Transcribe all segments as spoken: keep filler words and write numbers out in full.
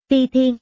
Ti Thiên.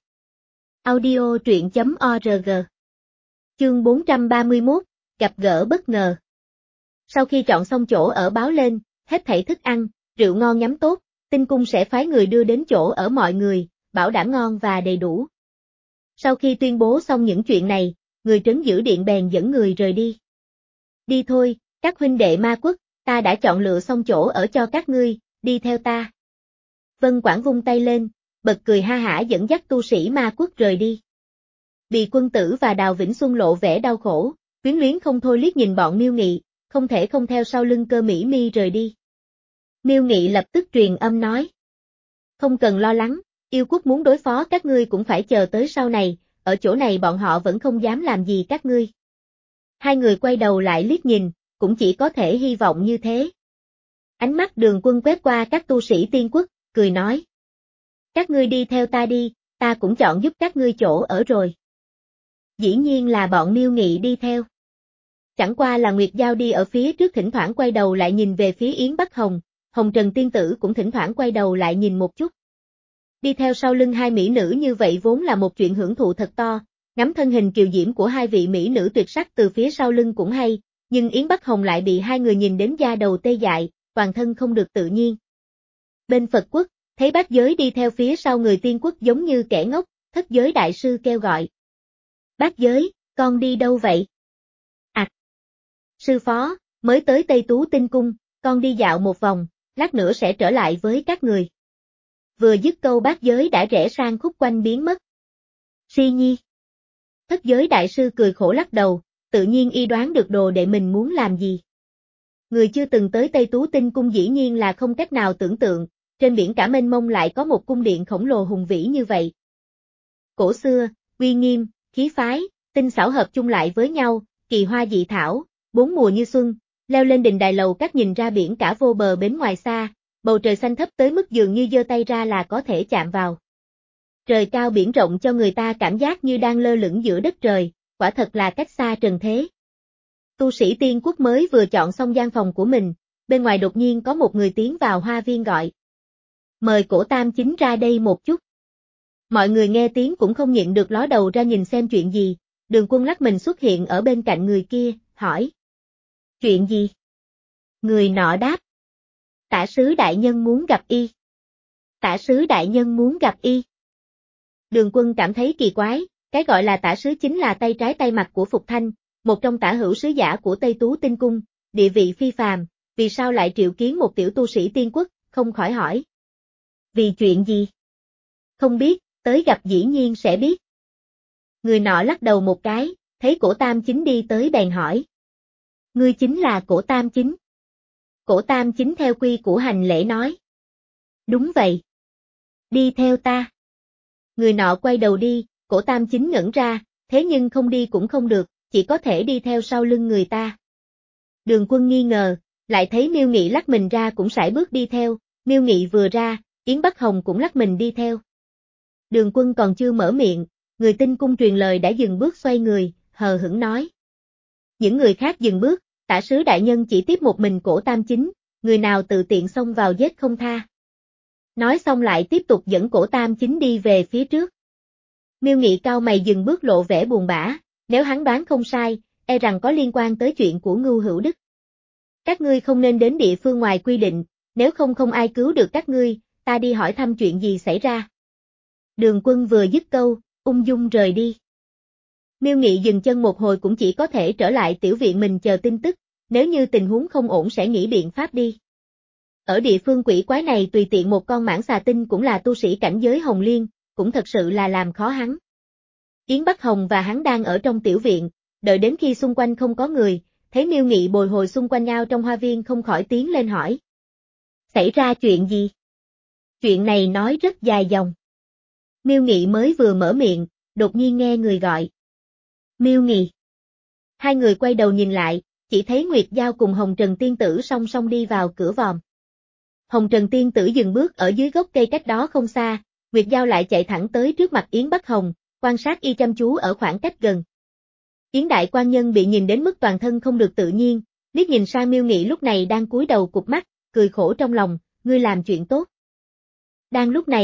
Audio truyện chấm org. Chương bốn trăm ba mươi mốt, gặp gỡ bất ngờ. Sau khi chọn xong chỗ ở báo lên, hết thảy thức ăn, rượu ngon nhắm tốt, Tinh Cung sẽ phái người đưa đến chỗ ở mọi người, bảo đảm ngon và đầy đủ. Sau khi tuyên bố xong những chuyện này, người trấn giữ điện bèn dẫn người rời đi. Đi thôi, các huynh đệ ma quốc, ta đã chọn lựa xong chỗ ở cho các ngươi, đi theo ta. Vân Quảng vung tay lên, bật cười ha hả dẫn dắt tu sĩ ma quốc rời đi. Bì Quân Tử và Đào Vĩnh Xuân lộ vẻ đau khổ, quyến luyến không thôi liếc nhìn bọn Miêu Nghị, không thể không theo sau lưng Cơ Mỹ Mi rời đi. Miêu Nghị lập tức truyền âm nói. Không cần lo lắng, yêu quốc muốn đối phó các ngươi cũng phải chờ tới sau này, ở chỗ này bọn họ vẫn không dám làm gì các ngươi. Hai người quay đầu lại liếc nhìn, cũng chỉ có thể hy vọng như thế. Ánh mắt Đường Quân quét qua các tu sĩ tiên quốc, cười nói. Các ngươi đi theo ta đi, ta cũng chọn giúp các ngươi chỗ ở rồi. Dĩ nhiên là bọn Miêu Nghị đi theo. Chẳng qua là Nguyệt Giao đi ở phía trước thỉnh thoảng quay đầu lại nhìn về phía Yến Bắc Hồng, Hồng Trần Tiên Tử cũng thỉnh thoảng quay đầu lại nhìn một chút. Đi theo sau lưng hai mỹ nữ như vậy vốn là một chuyện hưởng thụ thật to, ngắm thân hình kiều diễm của hai vị mỹ nữ tuyệt sắc từ phía sau lưng cũng hay, nhưng Yến Bắc Hồng lại bị hai người nhìn đến da đầu tê dại, toàn thân không được tự nhiên. Bên Phật quốc, thấy bát giới đi theo phía sau người tiên quốc giống như kẻ ngốc, thất giới đại sư kêu gọi. Bát giới, con đi đâu vậy? À! Sư phó, mới tới Tây Tú Tinh Cung, con đi dạo một vòng, lát nữa sẽ trở lại với các người. Vừa dứt câu bát giới đã rẽ sang khúc quanh biến mất. Si Nhi. Thất giới đại sư cười khổ lắc đầu, tự nhiên y đoán được đồ đệ mình muốn làm gì. Người chưa từng tới Tây Tú Tinh Cung dĩ nhiên là không cách nào tưởng tượng, trên biển cả mênh mông lại có một cung điện khổng lồ hùng vĩ như vậy. Cổ xưa, uy nghiêm, khí phái, tinh xảo hợp chung lại với nhau, kỳ hoa dị thảo, bốn mùa như xuân, leo lên đình đài lầu các nhìn ra biển cả vô bờ bến ngoài xa, bầu trời xanh thấp tới mức dường như giơ tay ra là có thể chạm vào. Trời cao biển rộng cho người ta cảm giác như đang lơ lửng giữa đất trời, quả thật là cách xa trần thế. Tu sĩ tiên quốc mới vừa chọn xong gian phòng của mình, bên ngoài đột nhiên có một người tiến vào hoa viên gọi. Mời Cổ Tam Chính ra đây một chút. Mọi người nghe tiếng cũng không nhịn được ló đầu ra nhìn xem chuyện gì, Đường Quân lắc mình xuất hiện ở bên cạnh người kia, hỏi. Chuyện gì? Người nọ đáp. Tả sứ đại nhân muốn gặp y. Tả sứ đại nhân muốn gặp y. Đường Quân cảm thấy kỳ quái, cái gọi là tả sứ chính là tay trái tay mặt của Phục Thanh, một trong tả hữu sứ giả của Tây Tú Tinh Cung, địa vị phi phàm, vì sao lại triệu kiến một tiểu tu sĩ tiên quốc, không khỏi hỏi. Vì chuyện gì? Không biết, tới gặp dĩ nhiên sẽ biết. Người nọ lắc đầu một cái, thấy Cổ Tam Chính đi tới bèn hỏi. Ngươi chính là Cổ Tam Chính. Cổ Tam Chính theo quy củ hành lễ nói. Đúng vậy. Đi theo ta. Người nọ quay đầu đi, Cổ Tam Chính ngẩn ra, thế nhưng không đi cũng không được, chỉ có thể đi theo sau lưng người ta. Đường Quân nghi ngờ, lại thấy Miêu Nghị lắc mình ra cũng sải bước đi theo, Miêu Nghị vừa ra, Yến Bắc Hồng cũng lắc mình đi theo. Đường Quân còn chưa mở miệng, người Tinh Cung truyền lời đã dừng bước xoay người, hờ hững nói. Những người khác dừng bước, tả sứ đại nhân chỉ tiếp một mình Cổ Tam Chính, người nào tự tiện xông vào giết không tha. Nói xong lại tiếp tục dẫn Cổ Tam Chính đi về phía trước. Miêu Nghị cao mày dừng bước lộ vẻ buồn bã, nếu hắn đoán không sai, e rằng có liên quan tới chuyện của Ngưu Hữu Đức. Các ngươi không nên đến địa phương ngoài quy định, nếu không không ai cứu được các ngươi, ta đi hỏi thăm chuyện gì xảy ra. Đường Quân vừa dứt câu, ung dung rời đi. Miêu Nghị dừng chân một hồi cũng chỉ có thể trở lại tiểu viện mình chờ tin tức, nếu như tình huống không ổn sẽ nghĩ biện pháp đi. Ở địa phương quỷ quái này tùy tiện một con mãng xà tinh cũng là tu sĩ cảnh giới hồng liên, cũng thật sự là làm khó hắn. Yến Bắc Hồng và hắn đang ở trong tiểu viện, đợi đến khi xung quanh không có người, thấy Miêu Nghị bồi hồi xung quanh nhau trong hoa viên không khỏi tiến lên hỏi. Xảy ra chuyện gì? Chuyện này nói rất dài dòng. Miêu Nghị mới vừa mở miệng, đột nhiên nghe người gọi. Miêu Nghị. Hai người quay đầu nhìn lại, chỉ thấy Nguyệt Giao cùng Hồng Trần Tiên Tử song song đi vào cửa vòm. Hồng Trần Tiên Tử dừng bước ở dưới gốc cây cách đó không xa, Nguyệt Giao lại chạy thẳng tới trước mặt Yến Bắc Hồng, quan sát y chăm chú ở khoảng cách gần. Yến Đại Quan Nhân bị nhìn đến mức toàn thân không được tự nhiên, liếc nhìn sang Miêu Nghị lúc này đang cúi đầu cụp mắt, cười khổ trong lòng, ngươi làm chuyện tốt. Đang lúc này,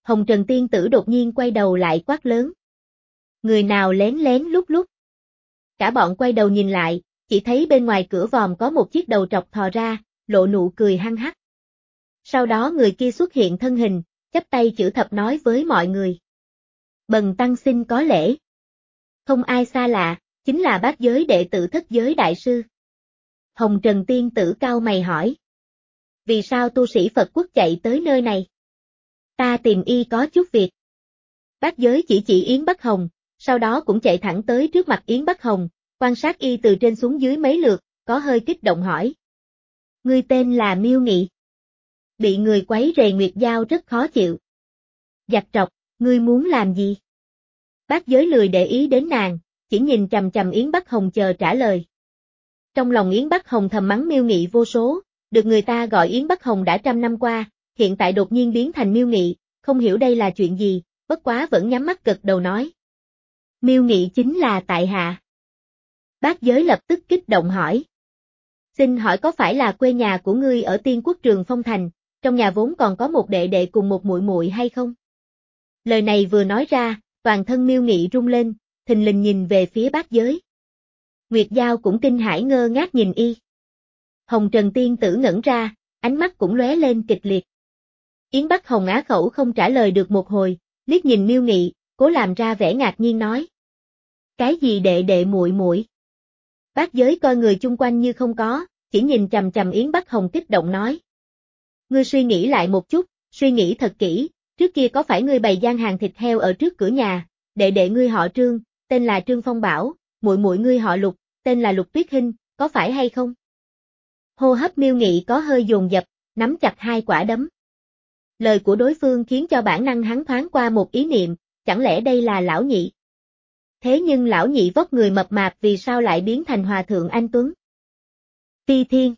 Hồng Trần tiên tử đột nhiên quay đầu lại quát lớn. Người nào lén lén lút lút? Cả bọn quay đầu nhìn lại, chỉ thấy bên ngoài cửa vòm có một chiếc đầu trọc thò ra, lộ nụ cười hăng hắc. Sau đó người kia xuất hiện thân hình, chắp tay chữ thập nói với mọi người. Bần tăng xin có lễ. Không ai xa lạ, chính là bát giới đệ tử Thất Giới đại sư. Hồng Trần tiên tử cau mày hỏi. Vì sao tu sĩ Phật quốc chạy tới nơi này? Ta tìm y có chút việc. Bát giới chỉ chỉ Yến Bắc Hồng, sau đó cũng chạy thẳng tới trước mặt Yến Bắc Hồng, quan sát y từ trên xuống dưới mấy lượt, có hơi kích động hỏi. Ngươi tên là Miêu Nghị. Bị người quấy rầy Nguyệt Giao rất khó chịu. Giặc trọc, ngươi muốn làm gì? Bát giới lười để ý đến nàng, chỉ nhìn chằm chằm Yến Bắc Hồng chờ trả lời. Trong lòng Yến Bắc Hồng thầm mắng Miêu Nghị vô số, được người ta gọi Yến Bắc Hồng đã trăm năm qua, hiện tại đột nhiên biến thành Miêu Nghị, không hiểu đây là chuyện gì, bất quá vẫn nhắm mắt gật đầu nói. Miêu Nghị chính là tại hạ. Bát giới lập tức kích động hỏi. Xin hỏi có phải là quê nhà của ngươi ở Tiên Quốc Trường Phong Thành, trong nhà vốn còn có một đệ đệ cùng một muội muội hay không? Lời này vừa nói ra, toàn thân Miêu Nghị rung lên, thình lình nhìn về phía bát giới. Nguyệt Giao cũng kinh hãi ngơ ngác nhìn y. Hồng Trần tiên tử ngẩn ra, ánh mắt cũng lóe lên kịch liệt. Yến Bắc Hồng á khẩu không trả lời được một hồi, liếc nhìn Miêu Nghị, cố làm ra vẻ ngạc nhiên nói. Cái gì đệ đệ muội muội? Bát giới coi người chung quanh như không có, chỉ nhìn chằm chằm Yến Bắc Hồng kích động nói. Ngươi suy nghĩ lại một chút, suy nghĩ thật kỹ, trước kia có phải ngươi bày gian hàng thịt heo ở trước cửa nhà, đệ đệ ngươi họ Trương, tên là Trương Phong Bảo, muội muội ngươi họ Lục, tên là Lục Tuyết Hinh, có phải hay không? Hô hấp Miêu Nghị có hơi dồn dập, nắm chặt hai quả đấm. Lời của đối phương khiến cho bản năng hắn thoáng qua một ý niệm, chẳng lẽ đây là lão nhị? Thế nhưng lão nhị vóc người mập mạp vì sao lại biến thành hòa thượng anh tuấn? Phi Thiên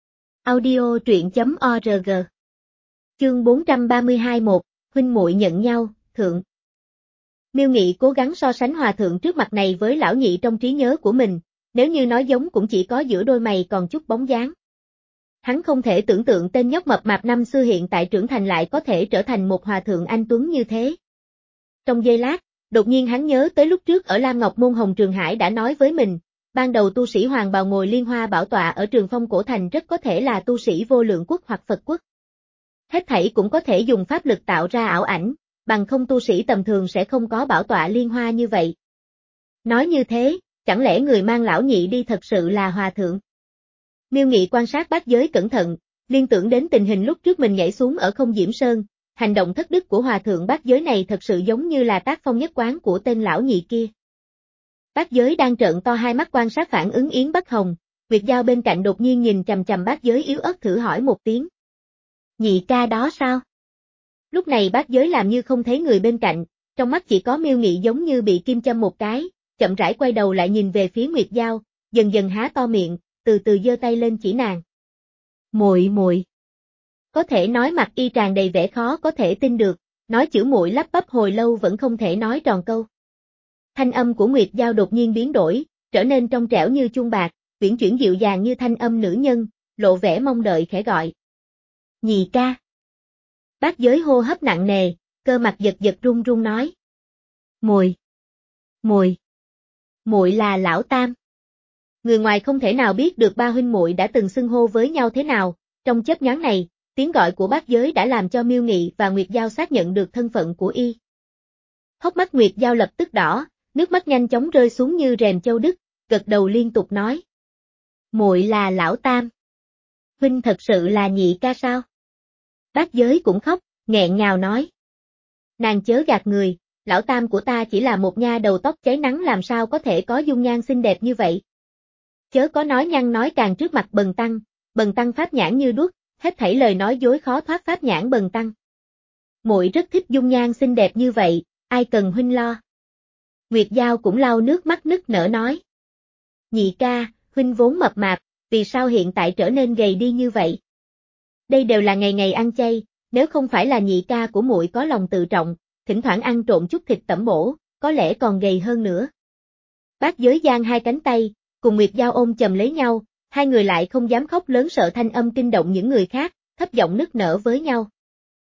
Audio truyện chấm org Chương bốn trăm ba mươi hai một, huynh muội nhận nhau, thượng. Miêu Nghị cố gắng so sánh hòa thượng trước mặt này với lão nhị trong trí nhớ của mình, nếu như nói giống cũng chỉ có giữa đôi mày còn chút bóng dáng. Hắn không thể tưởng tượng tên nhóc mập mạp năm xưa hiện tại trưởng thành lại có thể trở thành một hòa thượng anh tuấn như thế. Trong giây lát, đột nhiên hắn nhớ tới lúc trước ở Lam Ngọc Môn Hồng Trường Hải đã nói với mình, ban đầu tu sĩ Hoàng Bào ngồi liên hoa bảo tọa ở Trường Phong Cổ Thành rất có thể là tu sĩ Vô Lượng Quốc hoặc Phật Quốc. Hết thảy cũng có thể dùng pháp lực tạo ra ảo ảnh, bằng không tu sĩ tầm thường sẽ không có bảo tọa liên hoa như vậy. Nói như thế, chẳng lẽ người mang lão nhị đi thật sự là hòa thượng? Miêu Nghị quan sát bát giới cẩn thận, liên tưởng đến tình hình lúc trước mình nhảy xuống ở Không Diễm Sơn, hành động thất đức của hòa thượng bát giới này thật sự giống như là tác phong nhất quán của tên lão nhị kia. Bát giới đang trợn to hai mắt quan sát phản ứng Yến Bắc Hồng, Nguyệt Giao bên cạnh đột nhiên nhìn chằm chằm bát giới yếu ớt thử hỏi một tiếng. Nhị ca đó sao? Lúc này bát giới làm như không thấy người bên cạnh, trong mắt chỉ có Miêu Nghị giống như bị kim châm một cái, chậm rãi quay đầu lại nhìn về phía Nguyệt Giao, dần dần há to miệng, từ từ giơ tay lên chỉ nàng. Muội muội. Có thể nói mặt y tràn đầy vẻ khó có thể tin được, nói chữ muội lắp bắp hồi lâu vẫn không thể nói tròn câu. Thanh âm của Nguyệt Giao đột nhiên biến đổi, trở nên trong trẻo như chuông bạc, uyển chuyển dịu dàng như thanh âm nữ nhân, lộ vẻ mong đợi khẽ gọi. Nhị ca. Bát giới hô hấp nặng nề, cơ mặt giật giật run run nói. Muội. Muội. Muội là lão tam. Người ngoài không thể nào biết được ba huynh muội đã từng xưng hô với nhau thế nào, trong chớp nhoáng này, tiếng gọi của bát giới đã làm cho Miêu Nghị và Nguyệt Giao xác nhận được thân phận của y. Hốc mắt Nguyệt Giao lập tức đỏ, nước mắt nhanh chóng rơi xuống như rèm châu đứt, gật đầu liên tục nói. Muội là lão tam. Huynh thật sự là nhị ca sao? Bát giới cũng khóc, nghẹn ngào nói. Nàng chớ gạt người, lão tam của ta chỉ là một nha đầu tóc cháy nắng làm sao có thể có dung nhan xinh đẹp như vậy. Chớ có nói nhăn nói càng trước mặt Bần tăng, Bần tăng pháp nhãn như đuốc, hết thảy lời nói dối khó thoát pháp nhãn Bần tăng. Muội rất thích dung nhan xinh đẹp như vậy, ai cần huynh lo. Nguyệt Giao cũng lau nước mắt nức nở nói. Nhị ca, huynh vốn mập mạp, vì sao hiện tại trở nên gầy đi như vậy? Đây đều là ngày ngày ăn chay, nếu không phải là nhị ca của muội có lòng tự trọng, thỉnh thoảng ăn trộn chút thịt tẩm bổ, có lẽ còn gầy hơn nữa. Bát giới giang hai cánh tay, cùng Nguyệt Giao ôm chầm lấy nhau, hai người lại không dám khóc lớn sợ thanh âm kinh động những người khác, thấp giọng nức nở với nhau.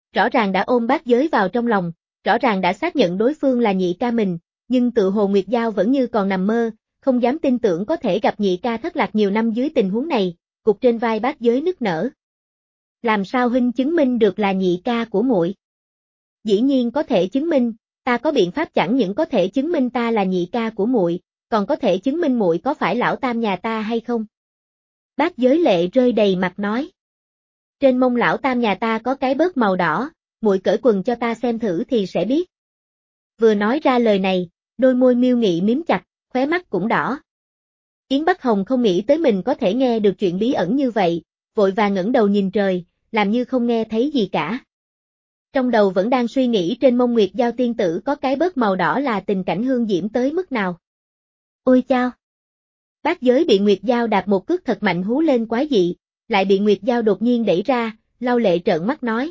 rõ ràng đã ôm bát giới vào trong lòng, rõ ràng đã xác nhận đối phương là nhị ca mình, nhưng tự hồ Nguyệt Giao vẫn như còn nằm mơ, không dám tin tưởng có thể gặp nhị ca thất lạc nhiều năm dưới tình huống này, cục trên vai bát giới nức nở. Làm sao huynh chứng minh được là nhị ca của muội? Dĩ nhiên có thể chứng minh, ta có biện pháp chẳng những có thể chứng minh ta là nhị ca của muội, còn có thể chứng minh muội có phải lão tam nhà ta hay không? Bát giới lệ rơi đầy mặt nói. Trên mông lão tam nhà ta có cái bớt màu đỏ, muội cởi quần cho ta xem thử thì sẽ biết. Vừa nói ra lời này, đôi môi Miêu Nghị mím chặt, khóe mắt cũng đỏ. Yến Bắc Hồng không nghĩ tới mình có thể nghe được chuyện bí ẩn như vậy, vội vàng ngẩng đầu nhìn trời, làm như không nghe thấy gì cả. Trong đầu vẫn đang suy nghĩ trên mông Nguyệt Giao tiên tử có cái bớt màu đỏ là tình cảnh hương diễm tới mức nào. Ôi chao! Bát giới bị Nguyệt Giao đạp một cước thật mạnh hú lên quái dị, lại bị Nguyệt Giao đột nhiên đẩy ra, lau lệ trợn mắt nói.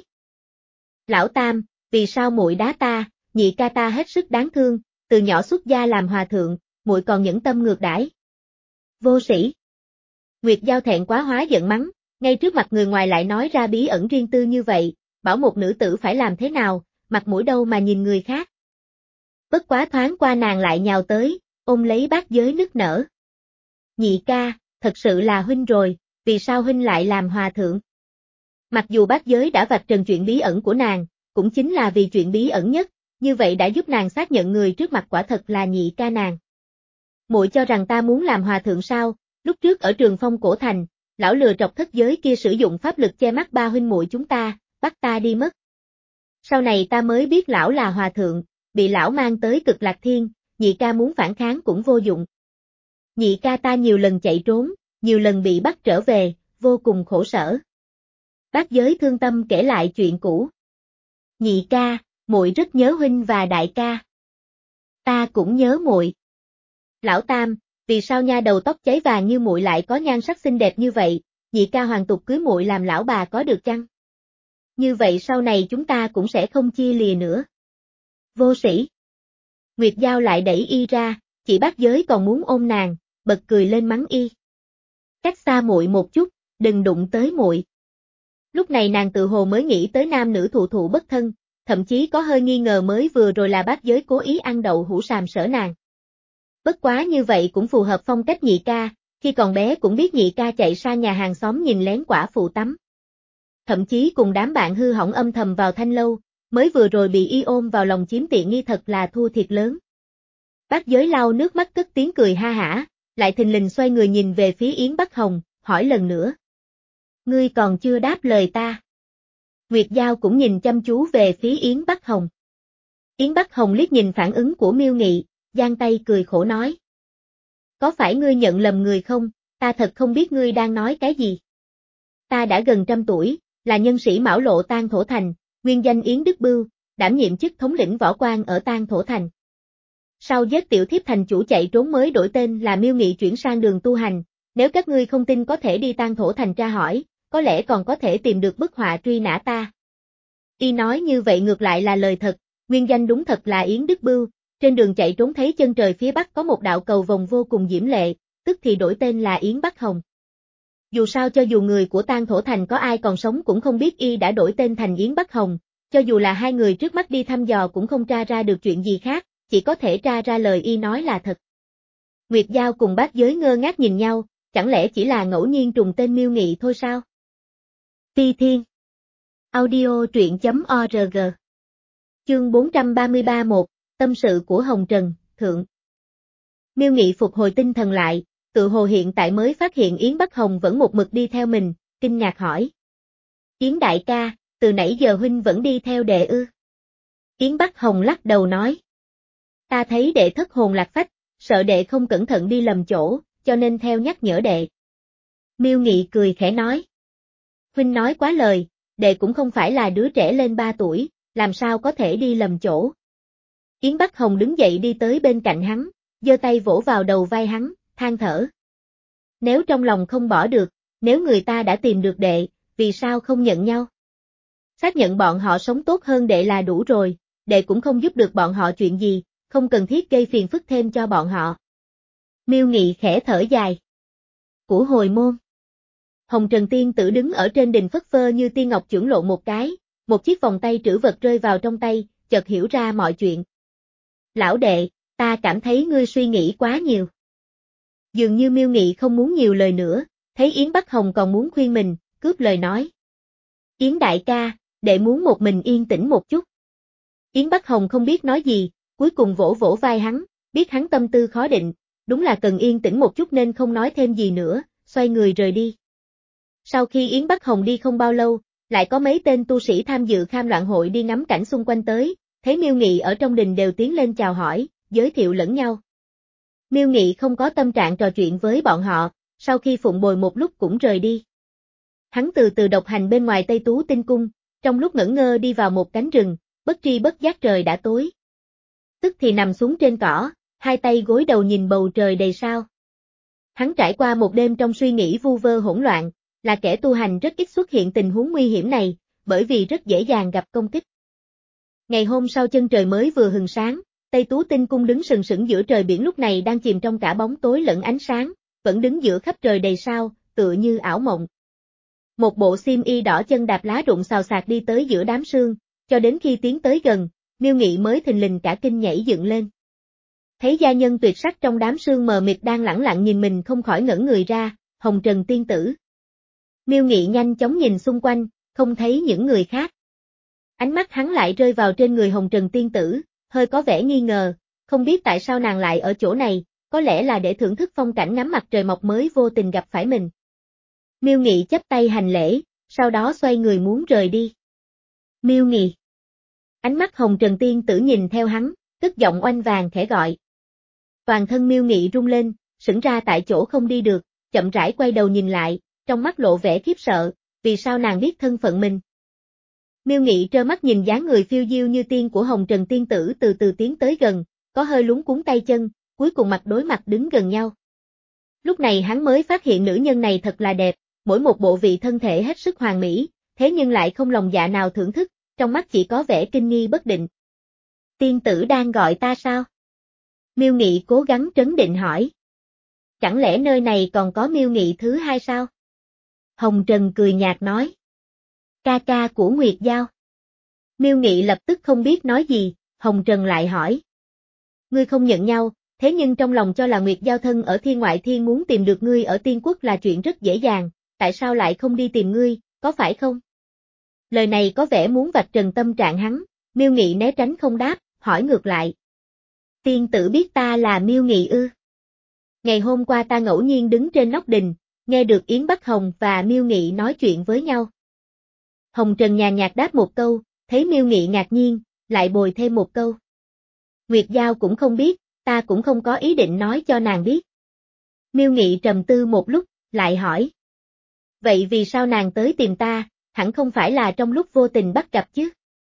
Lão Tam, vì sao muội đá ta, nhị ca ta hết sức đáng thương, từ nhỏ xuất gia làm hòa thượng, muội còn nhẫn tâm ngược đãi. Vô sĩ! Nguyệt Giao thẹn quá hóa giận mắng, ngay trước mặt người ngoài lại nói ra bí ẩn riêng tư như vậy, bảo một nữ tử phải làm thế nào, mặt mũi đâu mà nhìn người khác. Bất quá thoáng qua nàng lại nhào tới, ôm lấy bát giới nức nở. Nhị ca, thật sự là huynh rồi, vì sao huynh lại làm hòa thượng? Mặc dù bát giới đã vạch trần chuyện bí ẩn của nàng, cũng chính là vì chuyện bí ẩn nhất, như vậy đã giúp nàng xác nhận người trước mặt quả thật là nhị ca nàng. Muội cho rằng ta muốn làm hòa thượng sao? Lúc trước ở Trường Phong Cổ Thành, lão lừa trọc thất giới kia sử dụng pháp lực che mắt ba huynh muội chúng ta, bắt ta đi mất. Sau này ta mới biết lão là hòa thượng, bị lão mang tới Cực Lạc Thiên, nhị ca muốn phản kháng cũng vô dụng. Nhị ca ta nhiều lần chạy trốn, nhiều lần bị bắt trở về, vô cùng khổ sở. Bát giới thương tâm kể lại chuyện cũ. Nhị ca, muội rất nhớ huynh và đại ca. Ta cũng nhớ muội. Lão Tam, vì sao nha đầu tóc cháy vàng như muội lại có nhan sắc xinh đẹp như vậy, nhị ca hoàng tục cưới muội làm lão bà có được chăng? Như vậy sau này chúng ta cũng sẽ không chia lìa nữa. Vô sĩ. Nguyệt Giao lại đẩy y ra, chỉ bát giới còn muốn ôm nàng, bật cười lên mắng y. Cách xa muội một chút, đừng đụng tới muội. Lúc này nàng tự hồ mới nghĩ tới nam nữ thụ thụ bất thân, thậm chí có hơi nghi ngờ mới vừa rồi là bát giới cố ý ăn đậu hũ sàm sỡ nàng. Bất quá như vậy cũng phù hợp phong cách nhị ca, khi còn bé cũng biết nhị ca chạy sang nhà hàng xóm nhìn lén quả phụ tắm. Thậm chí cùng đám bạn hư hỏng âm thầm vào thanh lâu, mới vừa rồi bị y ôm vào lòng chiếm tiện nghi thật là thua thiệt lớn. Bát giới lau nước mắt cất tiếng cười ha hả, lại thình lình xoay người nhìn về phía Yến Bắc Hồng, hỏi lần nữa. Ngươi còn chưa đáp lời ta. Nguyệt Giao cũng nhìn chăm chú về phía Yến Bắc Hồng. Yến Bắc Hồng liếc nhìn phản ứng của Miêu Nghị, giang tay cười khổ nói. Có phải ngươi nhận lầm người không, ta thật không biết ngươi đang nói cái gì. Ta đã gần trăm tuổi, là nhân sĩ Mão Lộ Tang Thổ Thành, nguyên danh Yến Đức Bưu, đảm nhiệm chức thống lĩnh võ quan ở Tang Thổ Thành. Sau giết tiểu thiếp thành chủ chạy trốn mới đổi tên là Miêu Nghị chuyển sang đường tu hành, nếu các ngươi không tin có thể đi Tang Thổ Thành tra hỏi, có lẽ còn có thể tìm được bức họa truy nã ta. Y nói như vậy ngược lại là lời thật, nguyên danh đúng thật là Yến Đức Bưu, trên đường chạy trốn thấy chân trời phía bắc có một đạo cầu vồng vô cùng diễm lệ, tức thì đổi tên là Yến Bắc Hồng. Dù sao cho dù người của Tang Thổ Thành có ai còn sống cũng không biết y đã đổi tên thành Yến Bắc Hồng, cho dù là hai người trước mắt đi thăm dò cũng không tra ra được chuyện gì khác, chỉ có thể tra ra lời y nói là thật. Nguyệt Giao cùng bát giới ngơ ngác nhìn nhau, chẳng lẽ chỉ là ngẫu nhiên trùng tên Miêu Nghị thôi sao? Ti Thiên Audio truyện chấm org Chương bốn trăm ba mươi ba một, Tâm sự của Hồng Trần, Thượng. Miêu Nghị phục hồi tinh thần lại, tự hồ hiện tại mới phát hiện Yến Bắc Hồng vẫn một mực đi theo mình, kinh ngạc hỏi. Yến đại ca, từ nãy giờ huynh vẫn đi theo đệ ư? Yến Bắc Hồng lắc đầu nói. Ta thấy đệ thất hồn lạc phách, sợ đệ không cẩn thận đi lầm chỗ, cho nên theo nhắc nhở đệ. Miêu Nghị cười khẽ nói. Huynh nói quá lời, đệ cũng không phải là đứa trẻ lên ba tuổi, làm sao có thể đi lầm chỗ. Yến Bắc Hồng đứng dậy đi tới bên cạnh hắn, giơ tay vỗ vào đầu vai hắn, than thở. Nếu trong lòng không bỏ được, nếu người ta đã tìm được đệ, vì sao không nhận nhau? Xác nhận bọn họ sống tốt hơn đệ là đủ rồi, đệ cũng không giúp được bọn họ chuyện gì, không cần thiết gây phiền phức thêm cho bọn họ. Miêu Nghị khẽ thở dài. Của hồi môn. Hồng Trần Tiên Tử đứng ở trên đình phất phơ như tiên ngọc chưởng lộ một cái, một chiếc vòng tay trữ vật rơi vào trong tay, chợt hiểu ra mọi chuyện. Lão đệ, ta cảm thấy ngươi suy nghĩ quá nhiều. Dường như Miêu Nghị không muốn nhiều lời nữa, thấy Yến Bắc Hồng còn muốn khuyên mình, cướp lời nói. Yến đại ca, đệ muốn một mình yên tĩnh một chút. Yến Bắc Hồng không biết nói gì, cuối cùng vỗ vỗ vai hắn, biết hắn tâm tư khó định, đúng là cần yên tĩnh một chút nên không nói thêm gì nữa, xoay người rời đi. Sau khi Yến Bắc Hồng đi không bao lâu, lại có mấy tên tu sĩ tham dự kham loạn hội đi ngắm cảnh xung quanh tới, thấy Miêu Nghị ở trong đình đều tiến lên chào hỏi, giới thiệu lẫn nhau. Miêu Nghị không có tâm trạng trò chuyện với bọn họ, sau khi phụng bồi một lúc cũng rời đi. Hắn từ từ độc hành bên ngoài Tây Tú Tinh Cung, trong lúc ngẩn ngơ đi vào một cánh rừng, bất tri bất giác trời đã tối. Tức thì nằm xuống trên cỏ, hai tay gối đầu nhìn bầu trời đầy sao. Hắn trải qua một đêm trong suy nghĩ vu vơ hỗn loạn, là kẻ tu hành rất ít xuất hiện tình huống nguy hiểm này, bởi vì rất dễ dàng gặp công kích. Ngày hôm sau chân trời mới vừa hừng sáng, Tây Tú Tinh Cung đứng sừng sững giữa trời biển lúc này đang chìm trong cả bóng tối lẫn ánh sáng, vẫn đứng giữa khắp trời đầy sao, tựa như ảo mộng. Một bộ xiêm y đỏ chân đạp lá rụng xào xạc đi tới giữa đám sương, cho đến khi tiến tới gần, Miêu Nghị mới thình lình cả kinh nhảy dựng lên. Thấy gia nhân tuyệt sắc trong đám sương mờ mịt đang lẳng lặng nhìn mình không khỏi ngẩn người ra, Hồng Trần tiên tử. Miêu Nghị nhanh chóng nhìn xung quanh, không thấy những người khác. Ánh mắt hắn lại rơi vào trên người Hồng Trần tiên tử, hơi có vẻ nghi ngờ, không biết tại sao nàng lại ở chỗ này, có lẽ là để thưởng thức phong cảnh ngắm mặt trời mọc mới vô tình gặp phải mình. Miêu Nghị chắp tay hành lễ, sau đó xoay người muốn rời đi. Miêu Nghị. Ánh mắt Hồng Trần tiên tử nhìn theo hắn, cất giọng oanh vàng khẽ gọi. Toàn thân Miêu Nghị rung lên, sững ra tại chỗ không đi được, chậm rãi quay đầu nhìn lại, trong mắt lộ vẻ khiếp sợ, vì sao nàng biết thân phận mình. Miêu Nghị trơ mắt nhìn dáng người phiêu diêu như tiên của Hồng Trần tiên tử từ từ tiến tới gần, có hơi luống cuống tay chân, cuối cùng mặt đối mặt đứng gần nhau. Lúc này hắn mới phát hiện nữ nhân này thật là đẹp, mỗi một bộ vị thân thể hết sức hoàn mỹ, thế nhưng lại không lòng dạ nào thưởng thức, trong mắt chỉ có vẻ kinh nghi bất định. Tiên tử đang gọi ta sao? Miêu Nghị cố gắng trấn định hỏi. Chẳng lẽ nơi này còn có Miêu Nghị thứ hai sao? Hồng Trần cười nhạt nói. Ca ca của Nguyệt Giao. Miêu Nghị lập tức không biết nói gì, Hồng Trần lại hỏi. Ngươi không nhận nhau, thế nhưng trong lòng cho là Nguyệt Giao thân ở thiên ngoại thiên muốn tìm được ngươi ở tiên quốc là chuyện rất dễ dàng, tại sao lại không đi tìm ngươi, có phải không? Lời này có vẻ muốn vạch trần tâm trạng hắn, Miêu Nghị né tránh không đáp, hỏi ngược lại. Tiên tử biết ta là Miêu Nghị ư? Ngày hôm qua ta ngẫu nhiên đứng trên nóc đình, nghe được Yến Bắc Hồng và Miêu Nghị nói chuyện với nhau. Hồng Trần nhàn nhạt đáp một câu, thấy Miêu Nghị ngạc nhiên, lại bồi thêm một câu. Nguyệt Giao cũng không biết, ta cũng không có ý định nói cho nàng biết. Miêu Nghị trầm tư một lúc, lại hỏi. Vậy vì sao nàng tới tìm ta, hẳn không phải là trong lúc vô tình bắt gặp chứ?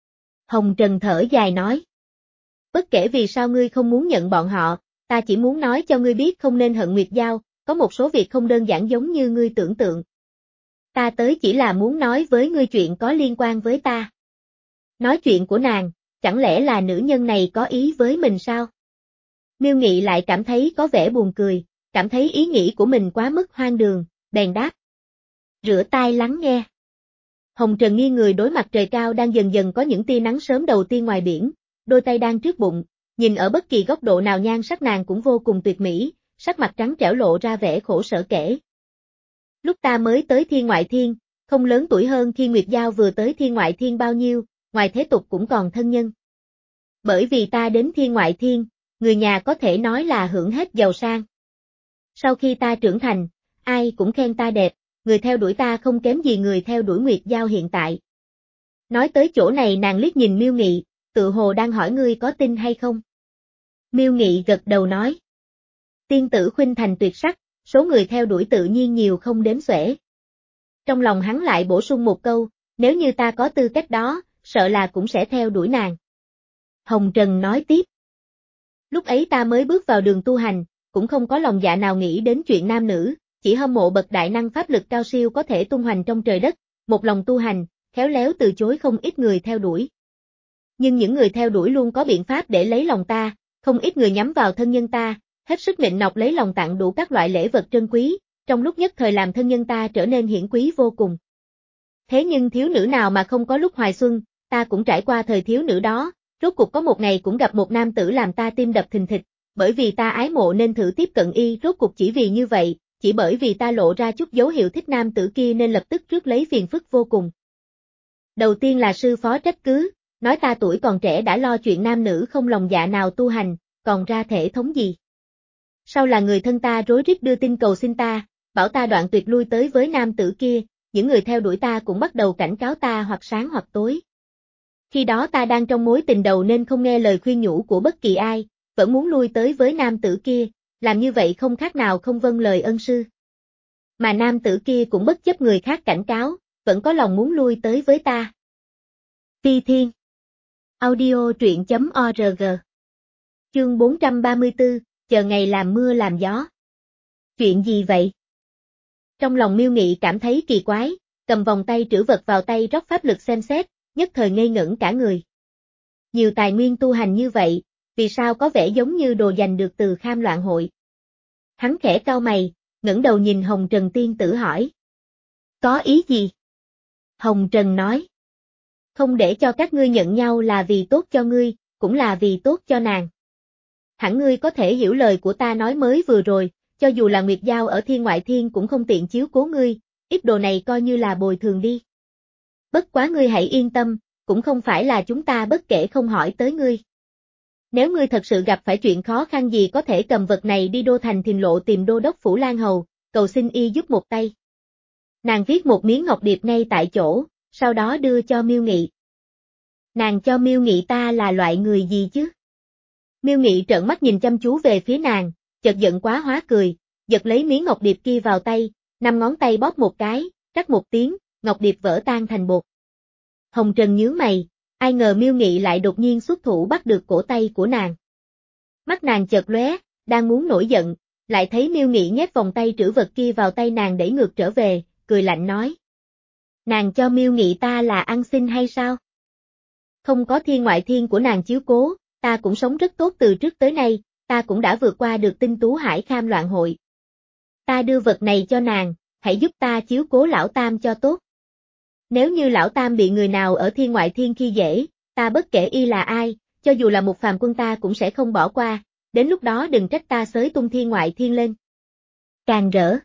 Hồng Trần thở dài nói. Bất kể vì sao ngươi không muốn nhận bọn họ, ta chỉ muốn nói cho ngươi biết không nên hận Nguyệt Giao, có một số việc không đơn giản giống như ngươi tưởng tượng. Ta tới chỉ là muốn nói với ngươi chuyện có liên quan với ta. Nói chuyện của nàng, chẳng lẽ là nữ nhân này có ý với mình sao? Miêu Nghị lại cảm thấy có vẻ buồn cười, cảm thấy ý nghĩ của mình quá mức hoang đường, bèn đáp. Rửa tai lắng nghe. Hồng Trần nghiêng người đối mặt trời cao đang dần dần có những tia nắng sớm đầu tiên ngoài biển, đôi tay đang trước bụng, nhìn ở bất kỳ góc độ nào nhan sắc nàng cũng vô cùng tuyệt mỹ, sắc mặt trắng trẻo lộ ra vẻ khổ sở kể. Lúc ta mới tới thiên ngoại thiên, không lớn tuổi hơn khi Nguyệt Giao vừa tới thiên ngoại thiên bao nhiêu, ngoài thế tục cũng còn thân nhân. Bởi vì ta đến thiên ngoại thiên, người nhà có thể nói là hưởng hết giàu sang. Sau khi ta trưởng thành, ai cũng khen ta đẹp, người theo đuổi ta không kém gì người theo đuổi Nguyệt Giao hiện tại. Nói tới chỗ này nàng liếc nhìn Miêu Nghị, tự hồ đang hỏi ngươi có tin hay không. Miêu Nghị gật đầu nói. Tiên tử khuynh thành tuyệt sắc, số người theo đuổi tự nhiên nhiều không đếm xuể. Trong lòng hắn lại bổ sung một câu, nếu như ta có tư cách đó, sợ là cũng sẽ theo đuổi nàng. Hồng Trần nói tiếp. Lúc ấy ta mới bước vào đường tu hành, cũng không có lòng dạ nào nghĩ đến chuyện nam nữ, chỉ hâm mộ bậc đại năng pháp lực cao siêu có thể tung hoành trong trời đất, một lòng tu hành, khéo léo từ chối không ít người theo đuổi. Nhưng những người theo đuổi luôn có biện pháp để lấy lòng ta, không ít người nhắm vào thân nhân ta, hết sức nịnh nọt lấy lòng tặng đủ các loại lễ vật trân quý, trong lúc nhất thời làm thân nhân ta trở nên hiển quý vô cùng. Thế nhưng thiếu nữ nào mà không có lúc hoài xuân, ta cũng trải qua thời thiếu nữ đó, rốt cuộc có một ngày cũng gặp một nam tử làm ta tim đập thình thịch, bởi vì ta ái mộ nên thử tiếp cận y, rốt cuộc chỉ vì như vậy, chỉ bởi vì ta lộ ra chút dấu hiệu thích nam tử kia nên lập tức rước lấy phiền phức vô cùng. Đầu tiên là sư phó trách cứ, nói ta tuổi còn trẻ đã lo chuyện nam nữ không lòng dạ nào tu hành, còn ra thể thống gì. Sau là người thân ta rối rít đưa tin cầu xin ta, bảo ta đoạn tuyệt lui tới với nam tử kia, những người theo đuổi ta cũng bắt đầu cảnh cáo ta hoặc sáng hoặc tối. Khi đó ta đang trong mối tình đầu nên không nghe lời khuyên nhủ của bất kỳ ai, vẫn muốn lui tới với nam tử kia, làm như vậy không khác nào không vâng lời ân sư. Mà nam tử kia cũng bất chấp người khác cảnh cáo, vẫn có lòng muốn lui tới với ta. Phi Thiên Audio truyện chấm org Chương bốn trăm ba mươi tư, chờ ngày làm mưa làm gió. Chuyện gì vậy? Trong lòng Miêu Nghị cảm thấy kỳ quái, cầm vòng tay trữ vật vào tay rót pháp lực xem xét, nhất thời ngây ngẩn cả người. Nhiều tài nguyên tu hành như vậy, vì sao có vẻ giống như đồ giành được từ Kham Loạn hội? Hắn khẽ cau mày, ngẩng đầu nhìn Hồng Trần tiên tử hỏi. Có ý gì? Hồng Trần nói. Không để cho các ngươi nhận nhau là vì tốt cho ngươi, cũng là vì tốt cho nàng. Hẳn ngươi có thể hiểu lời của ta nói mới vừa rồi, cho dù là Nguyệt Giao ở thiên ngoại thiên cũng không tiện chiếu cố ngươi, ít đồ này coi như là bồi thường đi. Bất quá ngươi hãy yên tâm, cũng không phải là chúng ta bất kể không hỏi tới ngươi. Nếu ngươi thật sự gặp phải chuyện khó khăn gì có thể cầm vật này đi Đô Thành Thìn Lộ tìm Đô Đốc Phủ Lan Hầu, cầu xin y giúp một tay. Nàng viết một miếng ngọc điệp ngay tại chỗ, sau đó đưa cho Miêu Nghị. Nàng cho Miêu Nghị ta là loại người gì chứ? Miêu Nghị trợn mắt nhìn chăm chú về phía nàng, chợt giận quá hóa cười, giật lấy miếng ngọc điệp kia vào tay, năm ngón tay bóp một cái, rắc một tiếng, ngọc điệp vỡ tan thành bột. Hồng Trần nhướng mày, ai ngờ Miêu Nghị lại đột nhiên xuất thủ bắt được cổ tay của nàng. Mắt nàng chợt lóe, đang muốn nổi giận, lại thấy Miêu Nghị nhét vòng tay trữ vật kia vào tay nàng đẩy ngược trở về, cười lạnh nói. Nàng cho Miêu Nghị ta là ăn xin hay sao? Không có thiên ngoại thiên của nàng chiếu cố, ta cũng sống rất tốt từ trước tới nay, ta cũng đã vượt qua được tinh tú hải Kham Loạn hội. Ta đưa vật này cho nàng, hãy giúp ta chiếu cố lão tam cho tốt. Nếu như lão tam bị người nào ở thiên ngoại thiên khi dễ, ta bất kể y là ai, cho dù là một phàm quân ta cũng sẽ không bỏ qua, đến lúc đó đừng trách ta xới tung thiên ngoại thiên lên. Càng rỡ.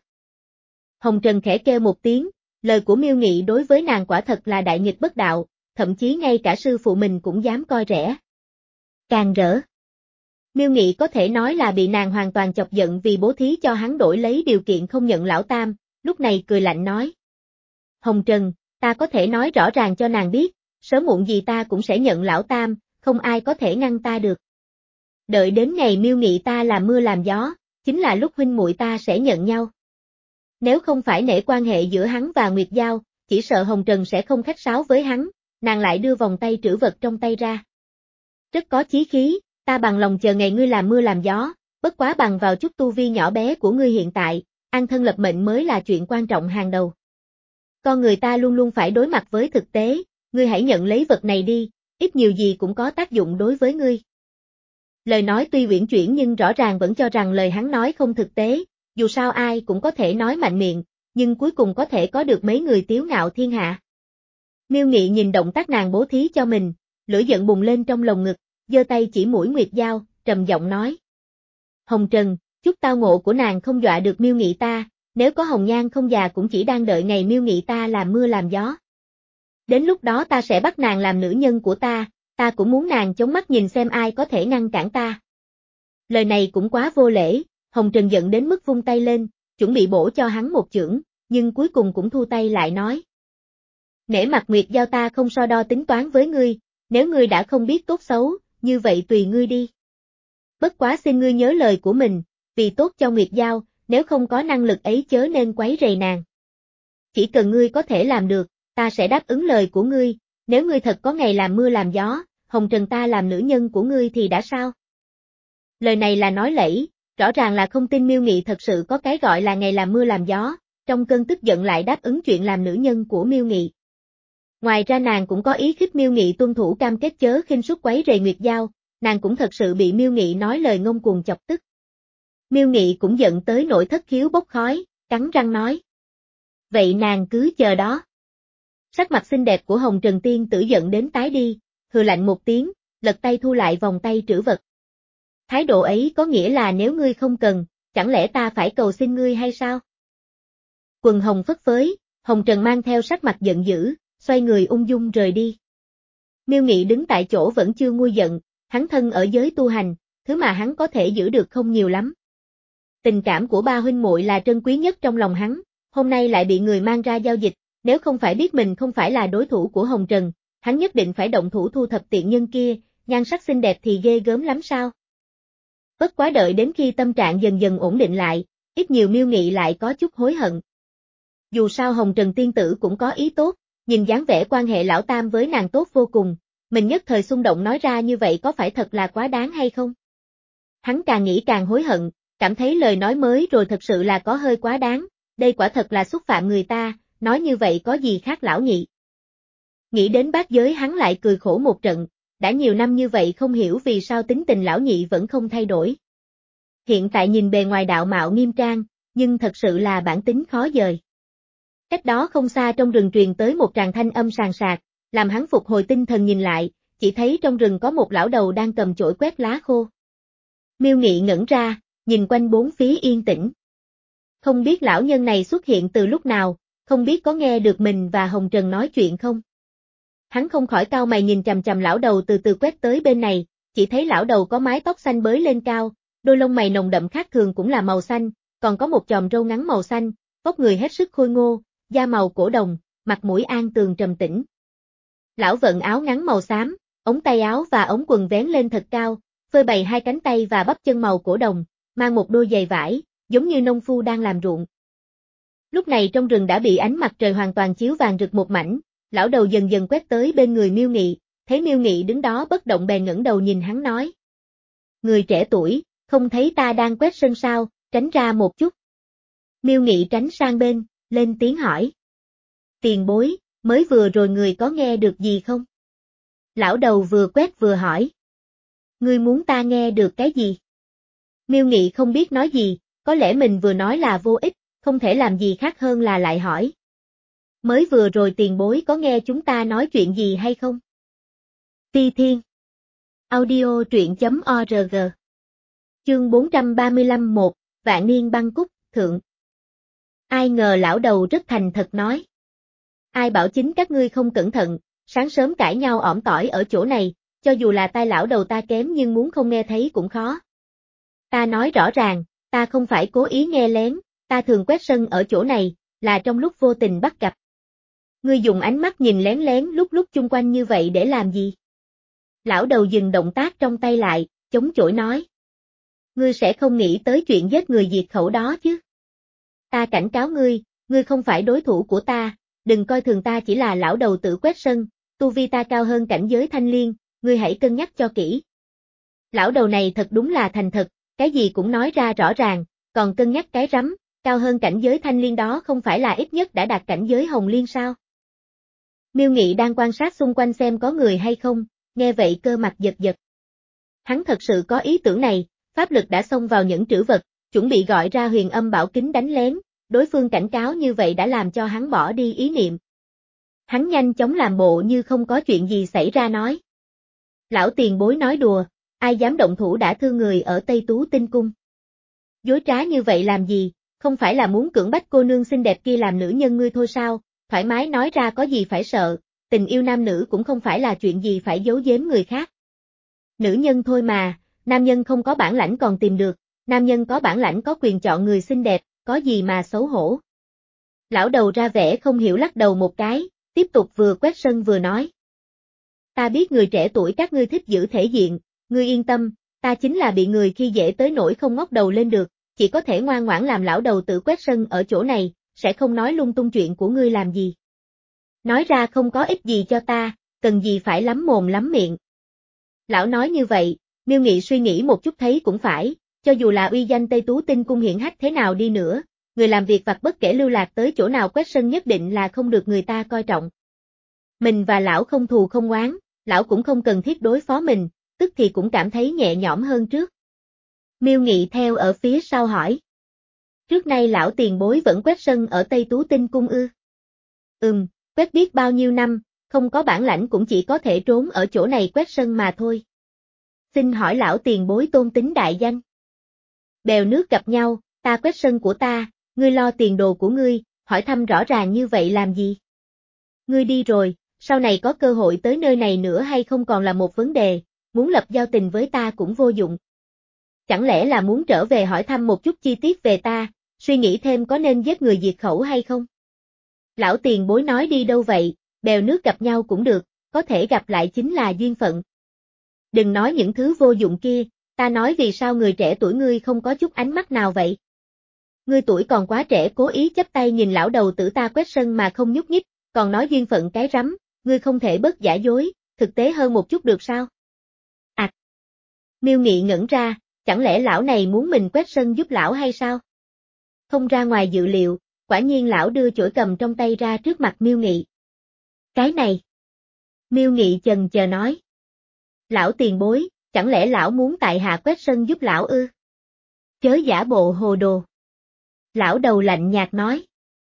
Hồng Trần khẽ kêu một tiếng, lời của Miêu Nghị đối với nàng quả thật là đại nghịch bất đạo, thậm chí ngay cả sư phụ mình cũng dám coi rẻ. Càng rỡ. Miêu Nghị có thể nói là bị nàng hoàn toàn chọc giận vì bố thí cho hắn đổi lấy điều kiện không nhận lão tam, lúc này cười lạnh nói. Hồng Trần, ta có thể nói rõ ràng cho nàng biết, sớm muộn gì ta cũng sẽ nhận lão tam, không ai có thể ngăn ta được. Đợi đến ngày Miêu Nghị ta làm mưa làm gió, chính là lúc huynh muội ta sẽ nhận nhau. Nếu không phải nể quan hệ giữa hắn và Nguyệt Giao, chỉ sợ Hồng Trần sẽ không khách sáo với hắn, nàng lại đưa vòng tay trữ vật trong tay ra. Rất có chí khí, ta bằng lòng chờ ngày ngươi làm mưa làm gió, bất quá bằng vào chút tu vi nhỏ bé của ngươi hiện tại, an thân lập mệnh mới là chuyện quan trọng hàng đầu. Con người ta luôn luôn phải đối mặt với thực tế, ngươi hãy nhận lấy vật này đi, ít nhiều gì cũng có tác dụng đối với ngươi. Lời nói tuy uyển chuyển nhưng rõ ràng vẫn cho rằng lời hắn nói không thực tế, dù sao ai cũng có thể nói mạnh miệng, nhưng cuối cùng có thể có được mấy người tiếu ngạo thiên hạ. Miêu Nghị nhìn động tác nàng bố thí cho mình, lửa giận bùng lên trong lồng ngực, giơ tay chỉ mũi Nguyệt Giao, trầm giọng nói. Hồng Trần, chút tao ngộ của nàng không dọa được Miêu Nghị ta, nếu có hồng nhan không già cũng chỉ đang đợi ngày Miêu Nghị ta làm mưa làm gió. Đến lúc đó ta sẽ bắt nàng làm nữ nhân của ta, ta cũng muốn nàng chống mắt nhìn xem ai có thể ngăn cản ta. Lời này cũng quá vô lễ, Hồng Trần giận đến mức vung tay lên, chuẩn bị bổ cho hắn một chưởng, nhưng cuối cùng cũng thu tay lại nói. Nể mặt Nguyệt Giao ta không so đo tính toán với ngươi, nếu ngươi đã không biết tốt xấu, như vậy tùy ngươi đi. Bất quá xin ngươi nhớ lời của mình, vì tốt cho Nguyệt Giao, nếu không có năng lực ấy chớ nên quấy rầy nàng. Chỉ cần ngươi có thể làm được, ta sẽ đáp ứng lời của ngươi, nếu ngươi thật có ngày làm mưa làm gió, Hồng Trần ta làm nữ nhân của ngươi thì đã sao? Lời này là nói lẫy, rõ ràng là không tin Miêu Nghị thật sự có cái gọi là ngày làm mưa làm gió, trong cơn tức giận lại đáp ứng chuyện làm nữ nhân của Miêu Nghị. Ngoài ra nàng cũng có ý khích Miêu Nghị tuân thủ cam kết chớ khinh suất quấy rầy Nguyệt Giao, nàng cũng thật sự bị Miêu Nghị nói lời ngông cuồng chọc tức. Miêu Nghị cũng giận tới nỗi thất khiếu bốc khói, cắn răng nói. Vậy nàng cứ chờ đó. Sắc mặt xinh đẹp của Hồng Trần Tiên Tử giận đến tái đi, hừ lạnh một tiếng, lật tay thu lại vòng tay trữ vật. Thái độ ấy có nghĩa là nếu ngươi không cần, chẳng lẽ ta phải cầu xin ngươi hay sao? Quần hồng phất phới, Hồng Trần mang theo sắc mặt giận dữ, xoay người ung dung rời đi. Miêu Nghị đứng tại chỗ vẫn chưa nguôi giận, hắn thân ở giới tu hành, thứ mà hắn có thể giữ được không nhiều lắm. Tình cảm của ba huynh muội là trân quý nhất trong lòng hắn, hôm nay lại bị người mang ra giao dịch, nếu không phải biết mình không phải là đối thủ của Hồng Trần, hắn nhất định phải động thủ thu thập tiện nhân kia, nhan sắc xinh đẹp thì ghê gớm lắm sao. Bất quá đợi đến khi tâm trạng dần dần ổn định lại, ít nhiều Miêu Nghị lại có chút hối hận. Dù sao Hồng Trần Tiên Tử cũng có ý tốt, nhìn dáng vẻ quan hệ lão tam với nàng tốt vô cùng, mình nhất thời xung động nói ra như vậy có phải thật là quá đáng hay không? Hắn càng nghĩ càng hối hận, cảm thấy lời nói mới rồi thật sự là có hơi quá đáng, đây quả thật là xúc phạm người ta, nói như vậy có gì khác lão nhị. Nghĩ đến bát giới hắn lại cười khổ một trận, đã nhiều năm như vậy không hiểu vì sao tính tình lão nhị vẫn không thay đổi. Hiện tại nhìn bề ngoài đạo mạo nghiêm trang, nhưng thật sự là bản tính khó dời. Cách đó không xa trong rừng truyền tới một tràng thanh âm sàn sạc, làm hắn phục hồi tinh thần nhìn lại, chỉ thấy trong rừng có một lão đầu đang cầm chổi quét lá khô. Miêu Nghị ngẩn ra, nhìn quanh bốn phía yên tĩnh. Không biết lão nhân này xuất hiện từ lúc nào, không biết có nghe được mình và Hồng Trần nói chuyện không? Hắn không khỏi cau mày nhìn chằm chằm lão đầu từ từ quét tới bên này, chỉ thấy lão đầu có mái tóc xanh bới lên cao, đôi lông mày nồng đậm khác thường cũng là màu xanh, còn có một chòm râu ngắn màu xanh, vóc người hết sức khôi ngô, da màu cổ đồng, mặt mũi an tường trầm tĩnh. Lão vận áo ngắn màu xám, ống tay áo và ống quần vén lên thật cao, phơi bày hai cánh tay và bắp chân màu cổ đồng, mang một đôi giày vải, giống như nông phu đang làm ruộng. Lúc này trong rừng đã bị ánh mặt trời hoàn toàn chiếu vàng rực một mảnh, lão đầu dần dần quét tới bên người Miêu Nghị, thấy Miêu Nghị đứng đó bất động bèn ngẩng đầu nhìn hắn nói. Người trẻ tuổi, không thấy ta đang quét sân sao, tránh ra một chút. Miêu Nghị tránh sang bên, lên tiếng hỏi. Tiền bối, mới vừa rồi người có nghe được gì không? Lão đầu vừa quét vừa hỏi. Ngươi muốn ta nghe được cái gì? Miêu Nghị không biết nói gì, có lẽ mình vừa nói là vô ích, không thể làm gì khác hơn là lại hỏi. Mới vừa rồi tiền bối có nghe chúng ta nói chuyện gì hay không? Ti Thiên Audio truyện.org Chương bốn trăm ba mươi lăm một, Vạn Niên Băng Cúc, Thượng. Ai ngờ lão đầu rất thành thật nói. Ai bảo chính các ngươi không cẩn thận, sáng sớm cãi nhau ỏm tỏi ở chỗ này, cho dù là tai lão đầu ta kém nhưng muốn không nghe thấy cũng khó. Ta nói rõ ràng, ta không phải cố ý nghe lén, ta thường quét sân ở chỗ này, là trong lúc vô tình bắt gặp. Ngươi dùng ánh mắt nhìn lén lén lúc lúc chung quanh như vậy để làm gì? Lão đầu dừng động tác trong tay lại, chống chổi nói. Ngươi sẽ không nghĩ tới chuyện giết người diệt khẩu đó chứ? Ta cảnh cáo ngươi, ngươi không phải đối thủ của ta, đừng coi thường ta chỉ là lão đầu tự quét sân, tu vi ta cao hơn cảnh giới thanh liên, ngươi hãy cân nhắc cho kỹ. Lão đầu này thật đúng là thành thật, cái gì cũng nói ra rõ ràng, còn cân nhắc cái rắm, cao hơn cảnh giới thanh liên đó không phải là ít nhất đã đạt cảnh giới hồng liên sao? Miêu Nghị đang quan sát xung quanh xem có người hay không, nghe vậy cơ mặt giật giật. Hắn thật sự có ý tưởng này, pháp lực đã xông vào những trữ vật, chuẩn bị gọi ra huyền âm bảo kính đánh lén, đối phương cảnh cáo như vậy đã làm cho hắn bỏ đi ý niệm. Hắn nhanh chóng làm bộ như không có chuyện gì xảy ra nói. Lão tiền bối nói đùa, ai dám động thủ đã thương người ở Tây Tú Tinh Cung. Dối trá như vậy làm gì, không phải là muốn cưỡng bách cô nương xinh đẹp kia làm nữ nhân ngươi thôi sao, thoải mái nói ra có gì phải sợ, tình yêu nam nữ cũng không phải là chuyện gì phải giấu giếm người khác. Nữ nhân thôi mà, nam nhân không có bản lãnh còn tìm được, nam nhân có bản lãnh có quyền chọn người xinh đẹp, có gì mà xấu hổ. Lão đầu ra vẻ không hiểu lắc đầu một cái, tiếp tục vừa quét sân vừa nói. Ta biết người trẻ tuổi các ngươi thích giữ thể diện, ngươi yên tâm, ta chính là bị người khi dễ tới nỗi không ngóc đầu lên được, chỉ có thể ngoan ngoãn làm lão đầu tự quét sân ở chỗ này, sẽ không nói lung tung chuyện của ngươi làm gì. Nói ra không có ích gì cho ta, cần gì phải lắm mồm lắm miệng. Lão nói như vậy, Miêu Nghị suy nghĩ một chút thấy cũng phải, cho dù là uy danh Tây Tú Tinh Cung hiển hách thế nào đi nữa, người làm việc vặt bất kể lưu lạc tới chỗ nào quét sân nhất định là không được người ta coi trọng. Mình và lão không thù không oán, lão cũng không cần thiết đối phó mình, tức thì cũng cảm thấy nhẹ nhõm hơn trước. Miêu Nghị theo ở phía sau hỏi. Trước nay lão tiền bối vẫn quét sân ở Tây Tú Tinh Cung ư? Ừm, quét biết bao nhiêu năm, không có bản lãnh cũng chỉ có thể trốn ở chỗ này quét sân mà thôi. Xin hỏi lão tiền bối tôn tính đại danh. Bèo nước gặp nhau, ta quét sân của ta, ngươi lo tiền đồ của ngươi, hỏi thăm rõ ràng như vậy làm gì? Ngươi đi rồi, sau này có cơ hội tới nơi này nữa hay không còn là một vấn đề, muốn lập giao tình với ta cũng vô dụng. Chẳng lẽ là muốn trở về hỏi thăm một chút chi tiết về ta, suy nghĩ thêm có nên giết người diệt khẩu hay không? Lão tiền bối nói đi đâu vậy, bèo nước gặp nhau cũng được, có thể gặp lại chính là duyên phận. Đừng nói những thứ vô dụng kia, ta nói vì sao người trẻ tuổi ngươi không có chút ánh mắt nào vậy? Ngươi tuổi còn quá trẻ cố ý chắp tay nhìn lão đầu tử ta quét sân mà không nhúc nhích, còn nói duyên phận cái rắm, ngươi không thể bớt giả dối, thực tế hơn một chút được sao? À! Miêu Nghị ngẩn ra, chẳng lẽ lão này muốn mình quét sân giúp lão hay sao? Không ra ngoài dự liệu, quả nhiên lão đưa chổi cầm trong tay ra trước mặt Miêu Nghị. Cái này! Miêu Nghị chần chờ nói. Lão tiền bối, chẳng lẽ lão muốn tại hạ quét sân giúp lão ư? Chớ giả bộ hồ đồ. Lão đầu lạnh nhạt nói.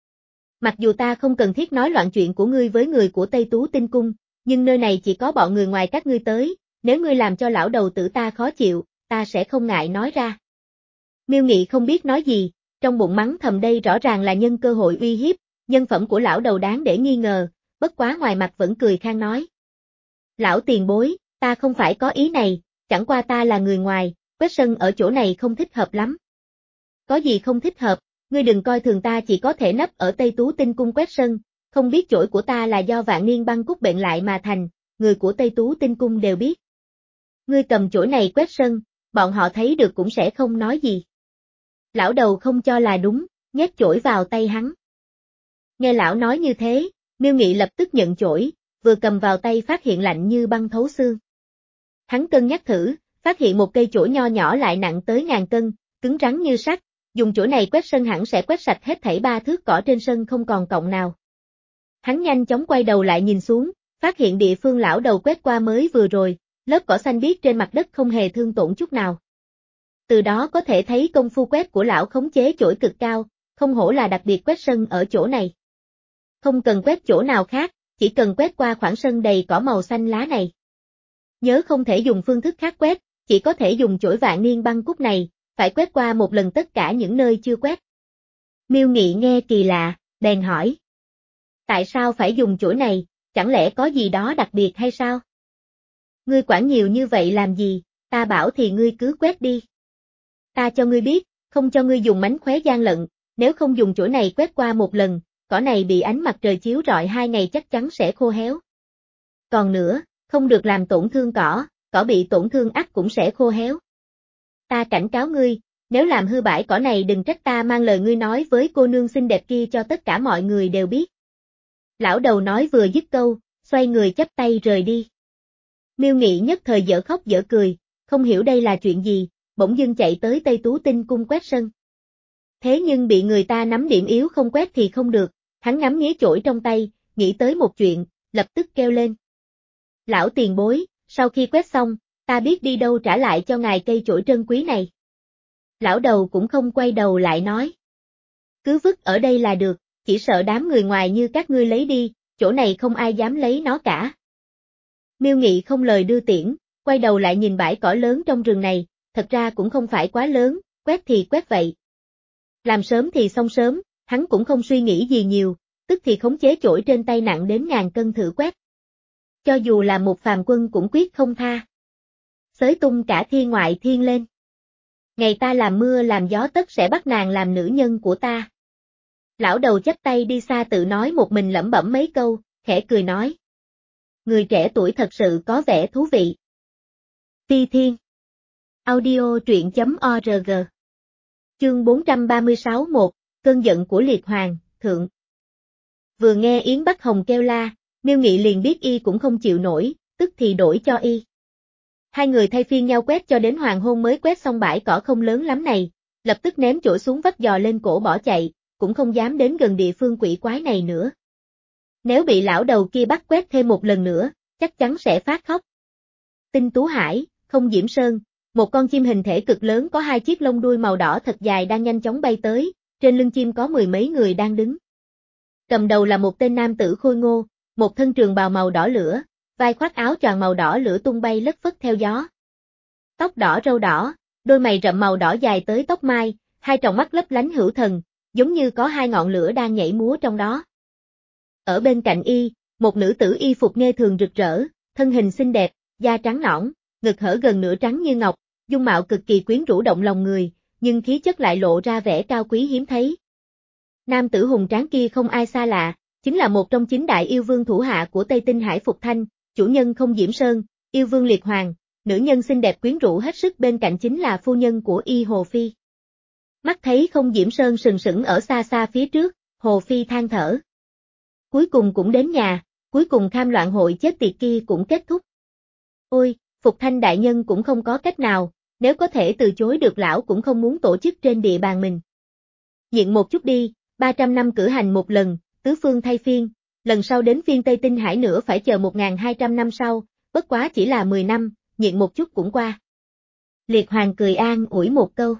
Mặc dù ta không cần thiết nói loạn chuyện của ngươi với người của Tây Tú Tinh Cung, nhưng nơi này chỉ có bọn người ngoài các ngươi tới, nếu ngươi làm cho lão đầu tử ta khó chịu, ta sẽ không ngại nói ra. Miêu Nghị không biết nói gì, trong bụng mắng thầm đây rõ ràng là nhân cơ hội uy hiếp, nhân phẩm của lão đầu đáng để nghi ngờ, bất quá ngoài mặt vẫn cười khang nói. Lão tiền bối, ta không phải có ý này, chẳng qua ta là người ngoài, quét sân ở chỗ này không thích hợp lắm. Có gì không thích hợp, ngươi đừng coi thường ta chỉ có thể nấp ở Tây Tú Tinh Cung quét sân, không biết chổi của ta là do vạn niên băng cúc bệnh lại mà thành, người của Tây Tú Tinh Cung đều biết. Ngươi cầm chổi này quét sân, bọn họ thấy được cũng sẽ không nói gì. Lão đầu không cho là đúng, nhét chổi vào tay hắn. Nghe lão nói như thế, Miêu Nghị lập tức nhận chổi, vừa cầm vào tay phát hiện lạnh như băng thấu xương. Hắn cân nhắc thử, phát hiện một cây chổi nho nhỏ lại nặng tới ngàn cân, cứng rắn như sắt, dùng chổi này quét sân hẳn sẽ quét sạch hết thảy ba thước cỏ trên sân không còn cọng nào. Hắn nhanh chóng quay đầu lại nhìn xuống, phát hiện địa phương lão đầu quét qua mới vừa rồi, lớp cỏ xanh biếc trên mặt đất không hề thương tổn chút nào. Từ đó có thể thấy công phu quét của lão khống chế chổi cực cao, không hổ là đặc biệt quét sân ở chỗ này. Không cần quét chỗ nào khác, chỉ cần quét qua khoảng sân đầy cỏ màu xanh lá này. Nhớ không thể dùng phương thức khác quét, chỉ có thể dùng chổi vạn niên băng cúc này, phải quét qua một lần tất cả những nơi chưa quét. Miêu Nghị nghe kỳ lạ, bèn hỏi. Tại sao phải dùng chổi này, chẳng lẽ có gì đó đặc biệt hay sao? Ngươi quản nhiều như vậy làm gì, ta bảo thì ngươi cứ quét đi. Ta cho ngươi biết, không cho ngươi dùng mánh khóe gian lận, nếu không dùng chổi này quét qua một lần, cỏ này bị ánh mặt trời chiếu rọi hai ngày chắc chắn sẽ khô héo. Còn nữa, không được làm tổn thương cỏ, cỏ bị tổn thương ắt cũng sẽ khô héo. Ta cảnh cáo ngươi, nếu làm hư bãi cỏ này đừng trách ta mang lời ngươi nói với cô nương xinh đẹp kia cho tất cả mọi người đều biết. Lão đầu nói vừa dứt câu, xoay người chắp tay rời đi. Miêu Nghị nhất thời dở khóc dở cười, không hiểu đây là chuyện gì, bỗng dưng chạy tới Tây Tú Tinh Cung quét sân. Thế nhưng bị người ta nắm điểm yếu không quét thì không được, hắn ngắm nghía chổi trong tay, nghĩ tới một chuyện, lập tức kêu lên. Lão tiền bối, sau khi quét xong, ta biết đi đâu trả lại cho ngài cây chổi trân quý này. Lão đầu cũng không quay đầu lại nói. Cứ vứt ở đây là được, chỉ sợ đám người ngoài như các ngươi lấy đi, chỗ này không ai dám lấy nó cả. Miêu Nghị không lời đưa tiễn, quay đầu lại nhìn bãi cỏ lớn trong rừng này, thật ra cũng không phải quá lớn, quét thì quét vậy. Làm sớm thì xong sớm, hắn cũng không suy nghĩ gì nhiều, tức thì khống chế chổi trên tay nặng đến ngàn cân thử quét. Cho dù là một phàm quân cũng quyết không tha. Xới tung cả thiên ngoại thiên lên. Ngày ta làm mưa làm gió tất sẽ bắt nàng làm nữ nhân của ta. Lão đầu chắp tay đi xa tự nói một mình lẩm bẩm mấy câu, khẽ cười nói. Người trẻ tuổi thật sự có vẻ thú vị. Phi Thiên Audio truyện chấm org Chương bốn trăm ba mươi sáu một, Cơn giận của Liệt Hoàng, Thượng. Vừa nghe Yến Bắc Hồng kêu la, Miêu Nghị liền biết y cũng không chịu nổi, tức thì đổi cho y. Hai người thay phiên nhau quét cho đến hoàng hôn mới quét xong bãi cỏ không lớn lắm này, lập tức ném chổi xuống vách giò lên cổ bỏ chạy, cũng không dám đến gần địa phương quỷ quái này nữa. Nếu bị lão đầu kia bắt quét thêm một lần nữa, chắc chắn sẽ phát khóc. Tinh Tú Hải, Không Diễm Sơn, một con chim hình thể cực lớn có hai chiếc lông đuôi màu đỏ thật dài đang nhanh chóng bay tới, trên lưng chim có mười mấy người đang đứng. Cầm đầu là một tên nam tử khôi ngô, một thân trường bào màu đỏ lửa, vai khoác áo choàng màu đỏ lửa tung bay lất phất theo gió. Tóc đỏ râu đỏ, đôi mày rậm màu đỏ dài tới tóc mai, hai tròng mắt lấp lánh hữu thần, giống như có hai ngọn lửa đang nhảy múa trong đó. Ở bên cạnh y, một nữ tử y phục nghe thường rực rỡ, thân hình xinh đẹp, da trắng nõn, ngực hở gần nửa trắng như ngọc, dung mạo cực kỳ quyến rũ động lòng người, nhưng khí chất lại lộ ra vẻ cao quý hiếm thấy. Nam tử hùng tráng kia không ai xa lạ, chính là một trong chín đại yêu vương thủ hạ của Tây Tinh Hải Phục Thanh, chủ nhân Không Diễm Sơn, yêu vương Liệt Hoàng, nữ nhân xinh đẹp quyến rũ hết sức bên cạnh chính là phu nhân của y Hồ Phi. Mắt thấy Không Diễm Sơn sừng sững ở xa xa phía trước, Hồ Phi than thở. Cuối cùng cũng đến nhà, cuối cùng kham loạn hội chết tiệt kia cũng kết thúc. Ôi, Phục Thanh đại nhân cũng không có cách nào, nếu có thể từ chối được lão cũng không muốn tổ chức trên địa bàn mình. Nhịn một chút đi, ba trăm năm cử hành một lần, tứ phương thay phiên, lần sau đến phiên Tây Tinh Hải nữa phải chờ một nghìn hai trăm năm sau, bất quá chỉ là mười năm, nhịn một chút cũng qua. Liệt Hoàng cười an ủi một câu.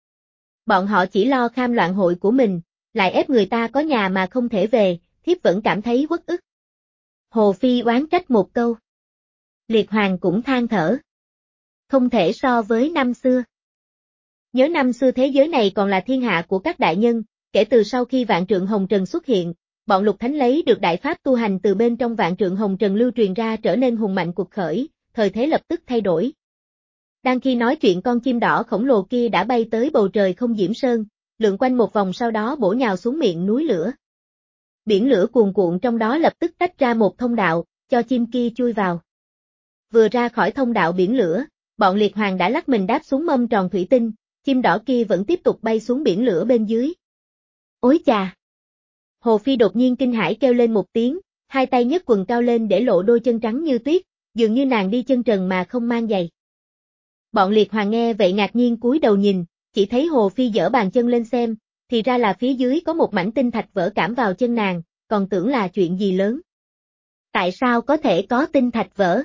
Bọn họ chỉ lo kham loạn hội của mình, lại ép người ta có nhà mà không thể về, thiếp vẫn cảm thấy uất ức. Hồ Phi oán trách một câu. Liệt Hoàng cũng than thở. Không thể so với năm xưa. Nhớ năm xưa thế giới này còn là thiên hạ của các đại nhân, kể từ sau khi Vạn Trượng Hồng Trần xuất hiện, bọn Lục Thánh lấy được đại pháp tu hành từ bên trong Vạn Trượng Hồng Trần lưu truyền ra trở nên hùng mạnh cuộc khởi, thời thế lập tức thay đổi. Đang khi nói chuyện con chim đỏ khổng lồ kia đã bay tới bầu trời Không Diễm Sơn, lượn quanh một vòng sau đó bổ nhào xuống miệng núi lửa. Biển lửa cuồn cuộn trong đó lập tức tách ra một thông đạo, cho chim kia chui vào. Vừa ra khỏi thông đạo biển lửa, bọn Liệt Hoàng đã lắc mình đáp xuống mâm tròn thủy tinh, chim đỏ kia vẫn tiếp tục bay xuống biển lửa bên dưới. Ối chà! Hồ Phi đột nhiên kinh hãi kêu lên một tiếng, hai tay nhấc quần cao lên để lộ đôi chân trắng như tuyết, dường như nàng đi chân trần mà không mang giày. Bọn Liệt Hoàng nghe vậy ngạc nhiên cúi đầu nhìn, chỉ thấy Hồ Phi giở bàn chân lên xem, thì ra là phía dưới có một mảnh tinh thạch vỡ cảm vào chân nàng, còn tưởng là chuyện gì lớn. Tại sao có thể có tinh thạch vỡ?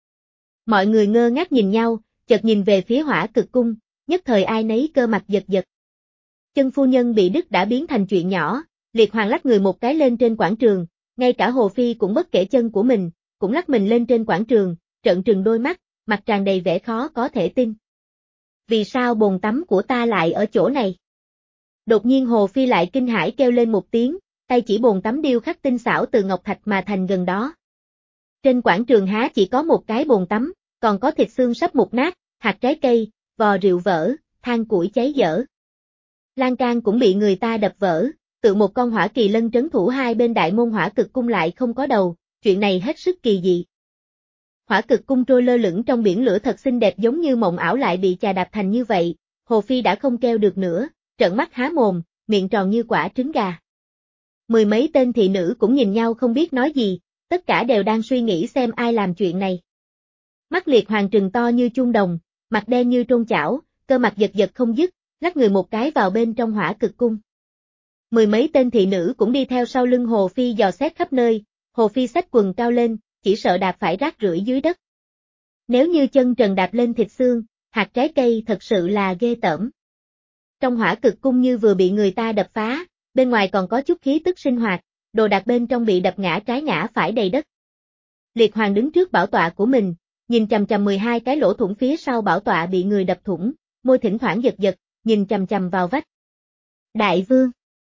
Mọi người ngơ ngác nhìn nhau, chợt nhìn về phía Hỏa Cực Cung, nhất thời ai nấy cơ mặt giật giật. Chân phu nhân bị đứt đã biến thành chuyện nhỏ, Liệt Hoàng lắc người một cái lên trên quảng trường, ngay cả Hồ Phi cũng bất kể chân của mình, cũng lắc mình lên trên quảng trường, trợn trừng đôi mắt, mặt tràn đầy vẻ khó có thể tin. Vì sao bồn tắm của ta lại ở chỗ này? Đột nhiên Hồ Phi lại kinh hãi kêu lên một tiếng, tay chỉ bồn tắm điêu khắc tinh xảo từ ngọc thạch mà thành gần đó. Trên quảng trường há chỉ có một cái bồn tắm, còn có thịt xương sắp mục nát, hạt trái cây, vò rượu vỡ, than củi cháy dở. Lan can cũng bị người ta đập vỡ, tự một con hỏa kỳ lân trấn thủ hai bên đại môn Hỏa Cực Cung lại không có đầu, chuyện này hết sức kỳ dị. Hỏa Cực Cung trôi lơ lửng trong biển lửa thật xinh đẹp giống như mộng ảo lại bị chà đạp thành như vậy, Hồ Phi đã không kêu được nữa, trợn mắt há mồm, miệng tròn như quả trứng gà. Mười mấy tên thị nữ cũng nhìn nhau không biết nói gì, tất cả đều đang suy nghĩ xem ai làm chuyện này. Mắt Liệt Hoàng trừng to như chuông đồng, mặt đen như trôn chảo, cơ mặt giật giật không dứt, lắc người một cái vào bên trong Hỏa Cực Cung. Mười mấy tên thị nữ cũng đi theo sau lưng Hồ Phi dò xét khắp nơi, Hồ Phi xách quần cao lên, chỉ sợ đạp phải rác rưởi dưới đất. Nếu như chân trần đạp lên thịt xương, hạt trái cây thật sự là ghê tởm. Trong Hỏa Cực Cung như vừa bị người ta đập phá, bên ngoài còn có chút khí tức sinh hoạt, đồ đạc bên trong bị đập ngã trái ngã phải đầy đất. Liệt Hoàng đứng trước bảo tọa của mình, nhìn chằm chằm mười hai cái lỗ thủng phía sau bảo tọa bị người đập thủng, môi thỉnh thoảng giật giật, nhìn chằm chằm vào vách. Đại vương!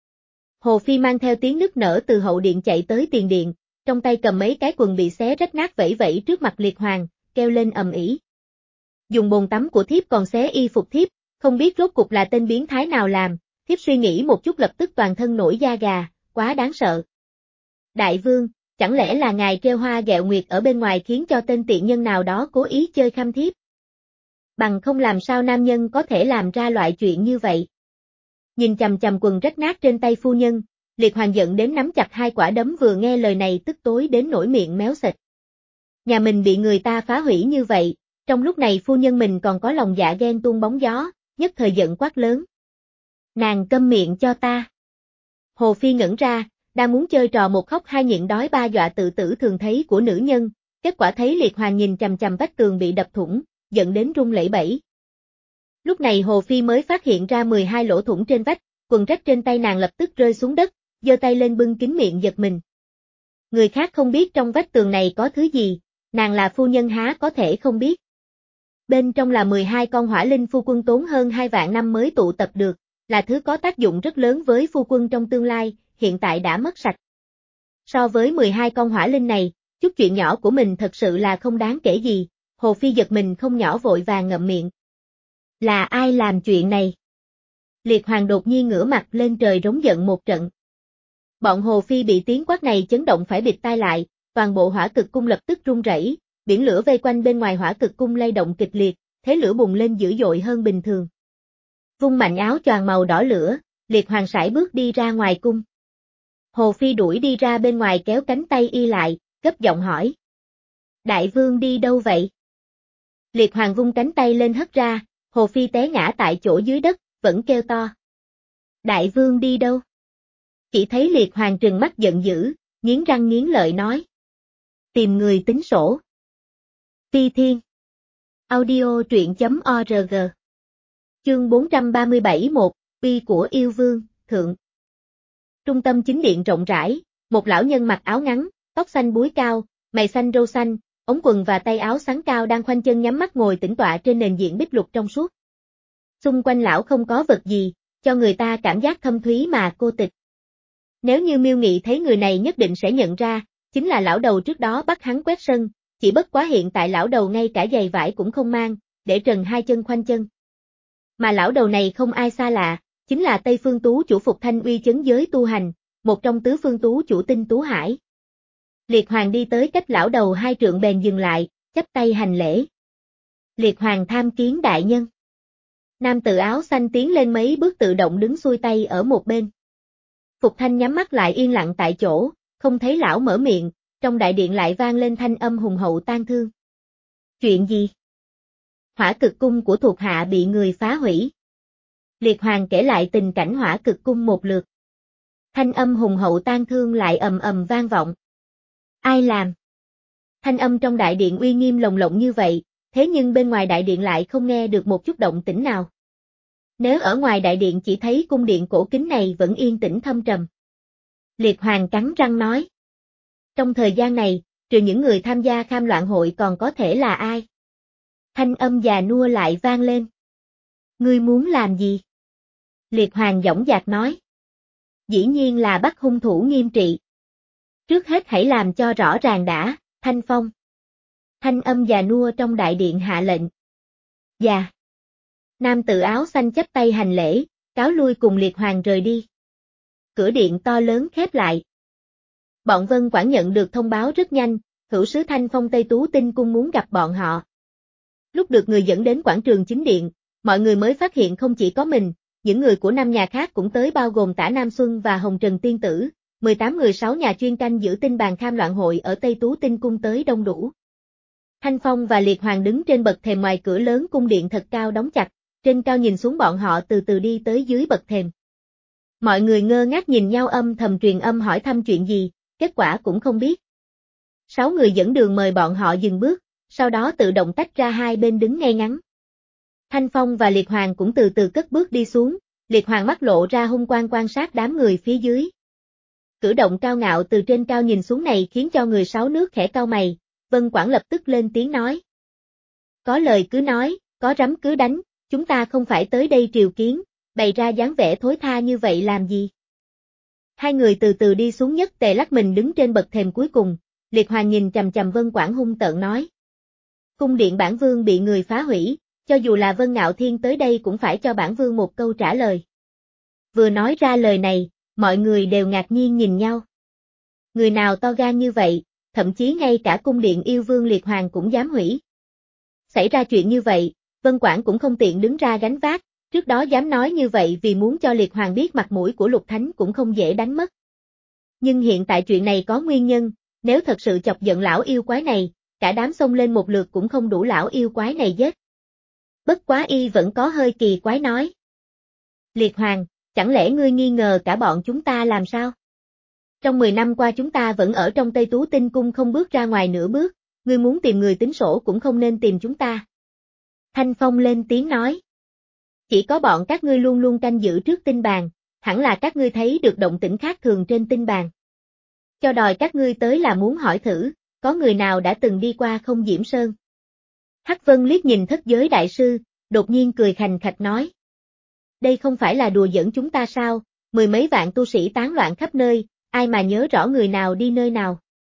Hồ Phi mang theo tiếng nức nở từ hậu điện chạy tới tiền điện, trong tay cầm mấy cái quần bị xé rách nát vẫy vẫy trước mặt Liệt Hoàng, kêu lên ầm ĩ. Dùng bồn tắm của thiếp còn xé y phục thiếp, không biết rốt cục là tên biến thái nào làm, thiếp suy nghĩ một chút lập tức toàn thân nổi da gà, quá đáng sợ. Đại vương, chẳng lẽ là ngài treo hoa ghẹo nguyệt ở bên ngoài khiến cho tên tiện nhân nào đó cố ý chơi khăm thiếp? Bằng không làm sao nam nhân có thể làm ra loại chuyện như vậy? Nhìn chằm chằm quần rách nát trên tay phu nhân, Liệt Hoàng giận đến nắm chặt hai quả đấm vừa nghe lời này tức tối đến nổi miệng méo sệt. Nhà mình bị người ta phá hủy như vậy, trong lúc này phu nhân mình còn có lòng dạ ghen tuông bóng gió, nhất thời giận quát lớn. Nàng câm miệng cho ta. Hồ Phi ngẩn ra, đang muốn chơi trò một khóc hai nhịn đói ba dọa tự tử thường thấy của nữ nhân, kết quả thấy Liệt Hoàng nhìn chằm chằm vách tường bị đập thủng, giận đến run lẩy bẩy. Lúc này Hồ Phi mới phát hiện ra mười hai lỗ thủng trên vách, quần rách trên tay nàng lập tức rơi xuống đất, giơ tay lên bưng kín miệng giật mình. Người khác không biết trong vách tường này có thứ gì, nàng là phu nhân há có thể không biết. Bên trong là mười hai con hỏa linh phu quân tốn hơn hai vạn năm mới tụ tập được, là thứ có tác dụng rất lớn với phu quân trong tương lai, hiện tại đã mất sạch. So với mười hai con hỏa linh này, chút chuyện nhỏ của mình thật sự là không đáng kể gì, Hồ Phi giật mình không nhỏ vội vàng ngậm miệng. Là ai làm chuyện này? Liệt Hoàng đột nhiên ngửa mặt lên trời rống giận một trận. Bọn Hồ Phi bị tiếng quát này chấn động phải bịt tai lại, toàn bộ hỏa cực cung lập tức rung rẩy, biển lửa vây quanh bên ngoài hỏa cực cung lay động kịch liệt, thế lửa bùng lên dữ dội hơn bình thường. Vung mạnh áo choàng màu đỏ lửa, Liệt Hoàng sải bước đi ra ngoài cung. Hồ Phi đuổi đi ra bên ngoài kéo cánh tay y lại, gấp giọng hỏi. Đại vương đi đâu vậy? Liệt Hoàng vung cánh tay lên hất ra, Hồ Phi té ngã tại chỗ dưới đất, vẫn kêu to. Đại vương đi đâu? Chỉ thấy Liệt Hoàng trừng mắt giận dữ, nghiến răng nghiến lợi nói. Tìm người tính sổ. Phi Thiên. Audio truyện chấm org. Chương bốn trăm ba mươi bảy một, uy của yêu vương, thượng. Trung tâm chính điện rộng rãi, một lão nhân mặc áo ngắn, tóc xanh búi cao, mày xanh râu xanh, ống quần và tay áo sáng cao đang khoanh chân nhắm mắt ngồi tĩnh tọa trên nền diện bích lục trong suốt. Xung quanh lão không có vật gì, cho người ta cảm giác thâm thúy mà cô tịch. Nếu như Miêu Nghị thấy người này nhất định sẽ nhận ra, chính là lão đầu trước đó bắt hắn quét sân, chỉ bất quá hiện tại lão đầu ngay cả giày vải cũng không mang, để trần hai chân khoanh chân. Mà lão đầu này không ai xa lạ, chính là Tây Phương Tú chủ Phục Thanh Uy chấn giới tu hành, một trong tứ phương tú chủ Tinh Tú Hải. Liệt Hoàng đi tới cách lão đầu hai trượng bèn dừng lại, chắp tay hành lễ. Liệt Hoàng tham kiến đại nhân. Nam tử áo xanh tiến lên mấy bước tự động đứng xuôi tay ở một bên. Phục Thanh nhắm mắt lại yên lặng tại chỗ, không thấy lão mở miệng, trong đại điện lại vang lên thanh âm hùng hậu tang thương. Chuyện gì? Hỏa cực cung của thuộc hạ bị người phá hủy. Liệt Hoàng kể lại tình cảnh hỏa cực cung một lượt. Thanh âm hùng hậu tang thương lại ầm ầm vang vọng. Ai làm? Thanh âm trong đại điện uy nghiêm lồng lộng như vậy, thế nhưng bên ngoài đại điện lại không nghe được một chút động tĩnh nào. Nếu ở ngoài đại điện chỉ thấy cung điện cổ kính này vẫn yên tĩnh thâm trầm. Liệt Hoàng cắn răng nói. Trong thời gian này, trừ những người tham gia kham loạn hội còn có thể là ai? Thanh âm già nua lại vang lên. Ngươi muốn làm gì? Liệt Hoàng dõng dạc nói. Dĩ nhiên là bắt hung thủ nghiêm trị. Trước hết hãy làm cho rõ ràng đã, Thanh Phong. Thanh âm già nua trong đại điện hạ lệnh. Dạ. Nam tử áo xanh chắp tay hành lễ, cáo lui cùng Liệt Hoàng rời đi. Cửa điện to lớn khép lại. Bọn Vân Quản nhận được thông báo rất nhanh, hữu sứ Thanh Phong Tây Tú Tinh Cung muốn gặp bọn họ. Lúc được người dẫn đến quảng trường chính điện, mọi người mới phát hiện không chỉ có mình, những người của năm nhà khác cũng tới bao gồm Tả Nam Xuân và Hồng Trần Tiên Tử, mười tám mười sáu nhà chuyên canh giữ tinh bàn kham loạn hội ở Tây Tú Tinh Cung tới đông đủ. Thanh Phong và Liệt Hoàng đứng trên bậc thềm ngoài cửa lớn cung điện thật cao đóng chặt, trên cao nhìn xuống bọn họ từ từ đi tới dưới bậc thềm. Mọi người ngơ ngác nhìn nhau âm thầm truyền âm hỏi thăm chuyện gì, kết quả cũng không biết. Sáu người dẫn đường mời bọn họ dừng bước, sau đó tự động tách ra hai bên đứng ngay ngắn. Thanh Phong và Liệt Hoàng cũng từ từ cất bước đi xuống, Liệt Hoàng mắt lộ ra hung quang quan sát đám người phía dưới. Cử động cao ngạo từ trên cao nhìn xuống này khiến cho người sáu nước khẽ cau mày, Vân Quản lập tức lên tiếng nói. Có lời cứ nói, có rắm cứ đánh, chúng ta không phải tới đây triều kiến, bày ra dáng vẻ thối tha như vậy làm gì? Hai người từ từ đi xuống nhất tề lắc mình đứng trên bậc thềm cuối cùng, Liệt Hoàng nhìn chằm chằm Vân Quản hung tợn nói. Cung điện bản vương bị người phá hủy, cho dù là Vân Ngạo Thiên tới đây cũng phải cho bản vương một câu trả lời. Vừa nói ra lời này, mọi người đều ngạc nhiên nhìn nhau. Người nào to gan như vậy, thậm chí ngay cả cung điện yêu vương Liệt Hoàng cũng dám hủy. Xảy ra chuyện như vậy, Vân Quản cũng không tiện đứng ra gánh vác, trước đó dám nói như vậy vì muốn cho Liệt Hoàng biết mặt mũi của Lục Thánh cũng không dễ đánh mất. Nhưng hiện tại chuyện này có nguyên nhân, nếu thật sự chọc giận lão yêu quái này, cả đám xông lên một lượt cũng không đủ lão yêu quái này giết. Bất quá y vẫn có hơi kỳ quái nói. Liệt Hoàng, chẳng lẽ ngươi nghi ngờ cả bọn chúng ta làm sao? Trong mười năm qua chúng ta vẫn ở trong Tây Tú Tinh Cung không bước ra ngoài nửa bước, ngươi muốn tìm người tính sổ cũng không nên tìm chúng ta. Thanh Phong lên tiếng nói. Chỉ có bọn các ngươi luôn luôn canh giữ trước tinh bàn, hẳn là các ngươi thấy được động tĩnh khác thường trên tinh bàn. Cho đòi các ngươi tới là muốn hỏi thử, có người nào đã từng đi qua Không Diễm Sơn? Hắc Vân liếc nhìn thất giới đại sư, đột nhiên cười khành khạch nói. Đây không phải là đùa giỡn chúng ta sao, mười mấy vạn tu sĩ tán loạn khắp nơi, ai mà nhớ rõ người nào đi nơi nào.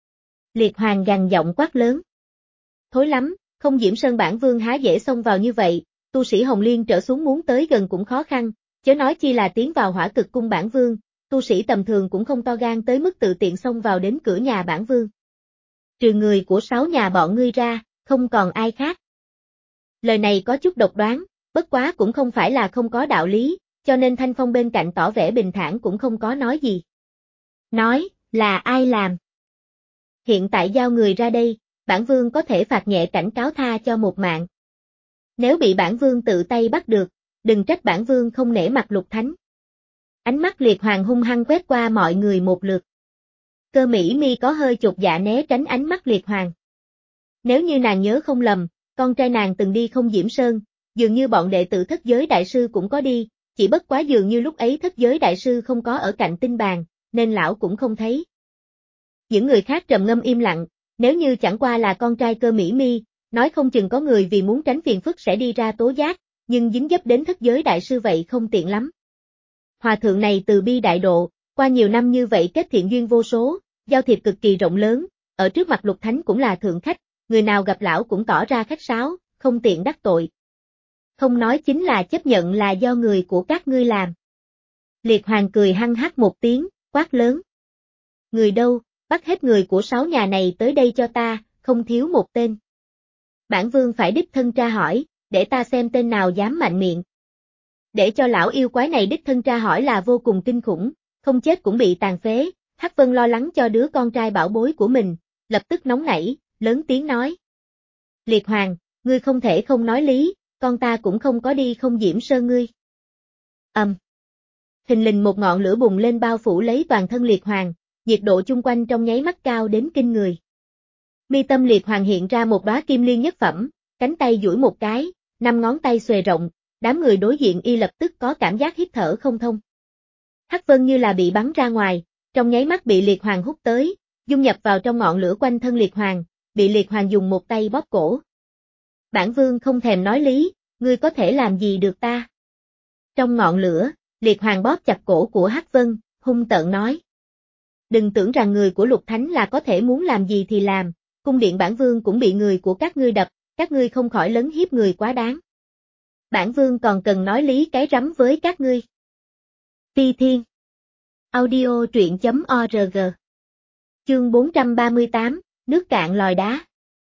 Liệt Hoàng gằn giọng quát lớn. Thối lắm, Không Diễm Sơn bản vương há dễ xông vào như vậy, tu sĩ Hồng Liên trở xuống muốn tới gần cũng khó khăn, chớ nói chi là tiến vào Hỏa Cực cung bản vương, tu sĩ tầm thường cũng không to gan tới mức tự tiện xông vào đến cửa nhà bản vương. Trừ người của sáu nhà bọn ngươi ra, không còn ai khác. Lời này có chút độc đoán, bất quá cũng không phải là không có đạo lý, cho nên Thanh Phong bên cạnh tỏ vẻ bình thản cũng không có nói gì. Nói, là ai làm? Hiện tại giao người ra đây, bản vương có thể phạt nhẹ cảnh cáo tha cho một mạng. Nếu bị bản vương tự tay bắt được, đừng trách bản vương không nể mặt Lục Thánh. Ánh mắt Liệt Hoàng hung hăng quét qua mọi người một lượt. Cơ Mỹ Mi có hơi chột dạ né tránh ánh mắt Liệt Hoàng. Nếu như nàng nhớ không lầm, con trai nàng từng đi Không Diễm Sơn, dường như bọn đệ tử thất giới đại sư cũng có đi, chỉ bất quá dường như lúc ấy thất giới đại sư không có ở cạnh tinh bàn, nên lão cũng không thấy. Những người khác trầm ngâm im lặng, nếu như chẳng qua là con trai Cơ Mỹ Mi, nói không chừng có người vì muốn tránh phiền phức sẽ đi ra tố giác, nhưng dính dấp đến thất giới đại sư vậy không tiện lắm. Hòa thượng này từ bi đại độ, qua nhiều năm như vậy kết thiện duyên vô số, giao thiệp cực kỳ rộng lớn, ở trước mặt Lục Thánh cũng là thượng khách, người nào gặp lão cũng tỏ ra khách sáo, không tiện đắc tội. Không nói chính là chấp nhận là do người của các ngươi làm. Liệt Hoàng cười hăng hắc một tiếng, quát lớn. Người đâu, bắt hết người của sáu nhà này tới đây cho ta, không thiếu một tên. Bản vương phải đích thân tra hỏi, để ta xem tên nào dám mạnh miệng. Để cho lão yêu quái này đích thân tra hỏi là vô cùng kinh khủng, không chết cũng bị tàn phế. Hắc Vân lo lắng cho đứa con trai bảo bối của mình, lập tức nóng nảy, lớn tiếng nói. Liệt Hoàng, ngươi không thể không nói lý, con ta cũng không có đi Không Diễm Sơn ngươi. Ầm. Um. Thình lình một ngọn lửa bùng lên bao phủ lấy toàn thân Liệt Hoàng, nhiệt độ chung quanh trong nháy mắt cao đến kinh người. Mi tâm Liệt Hoàng hiện ra một đóa kim liên nhất phẩm, cánh tay duỗi một cái, năm ngón tay xuề rộng, đám người đối diện y lập tức có cảm giác hít thở không thông. Hắc Vân như là bị bắn ra ngoài, trong nháy mắt bị Liệt Hoàng hút tới, dung nhập vào trong ngọn lửa quanh thân Liệt Hoàng, bị Liệt Hoàng dùng một tay bóp cổ. Bản vương không thèm nói lý, ngươi có thể làm gì được ta? Trong ngọn lửa, Liệt Hoàng bóp chặt cổ của Hắc Vân, hung tợn nói. Đừng tưởng rằng người của Lục Thánh là có thể muốn làm gì thì làm, cung điện bản vương cũng bị người của các ngươi đập, các ngươi không khỏi lấn hiếp người quá đáng. Bản vương còn cần nói lý cái rắm với các ngươi. Ti Thiên Audio truyện chấm org Chương bốn trăm ba mươi tám, nước cạn lòi đá.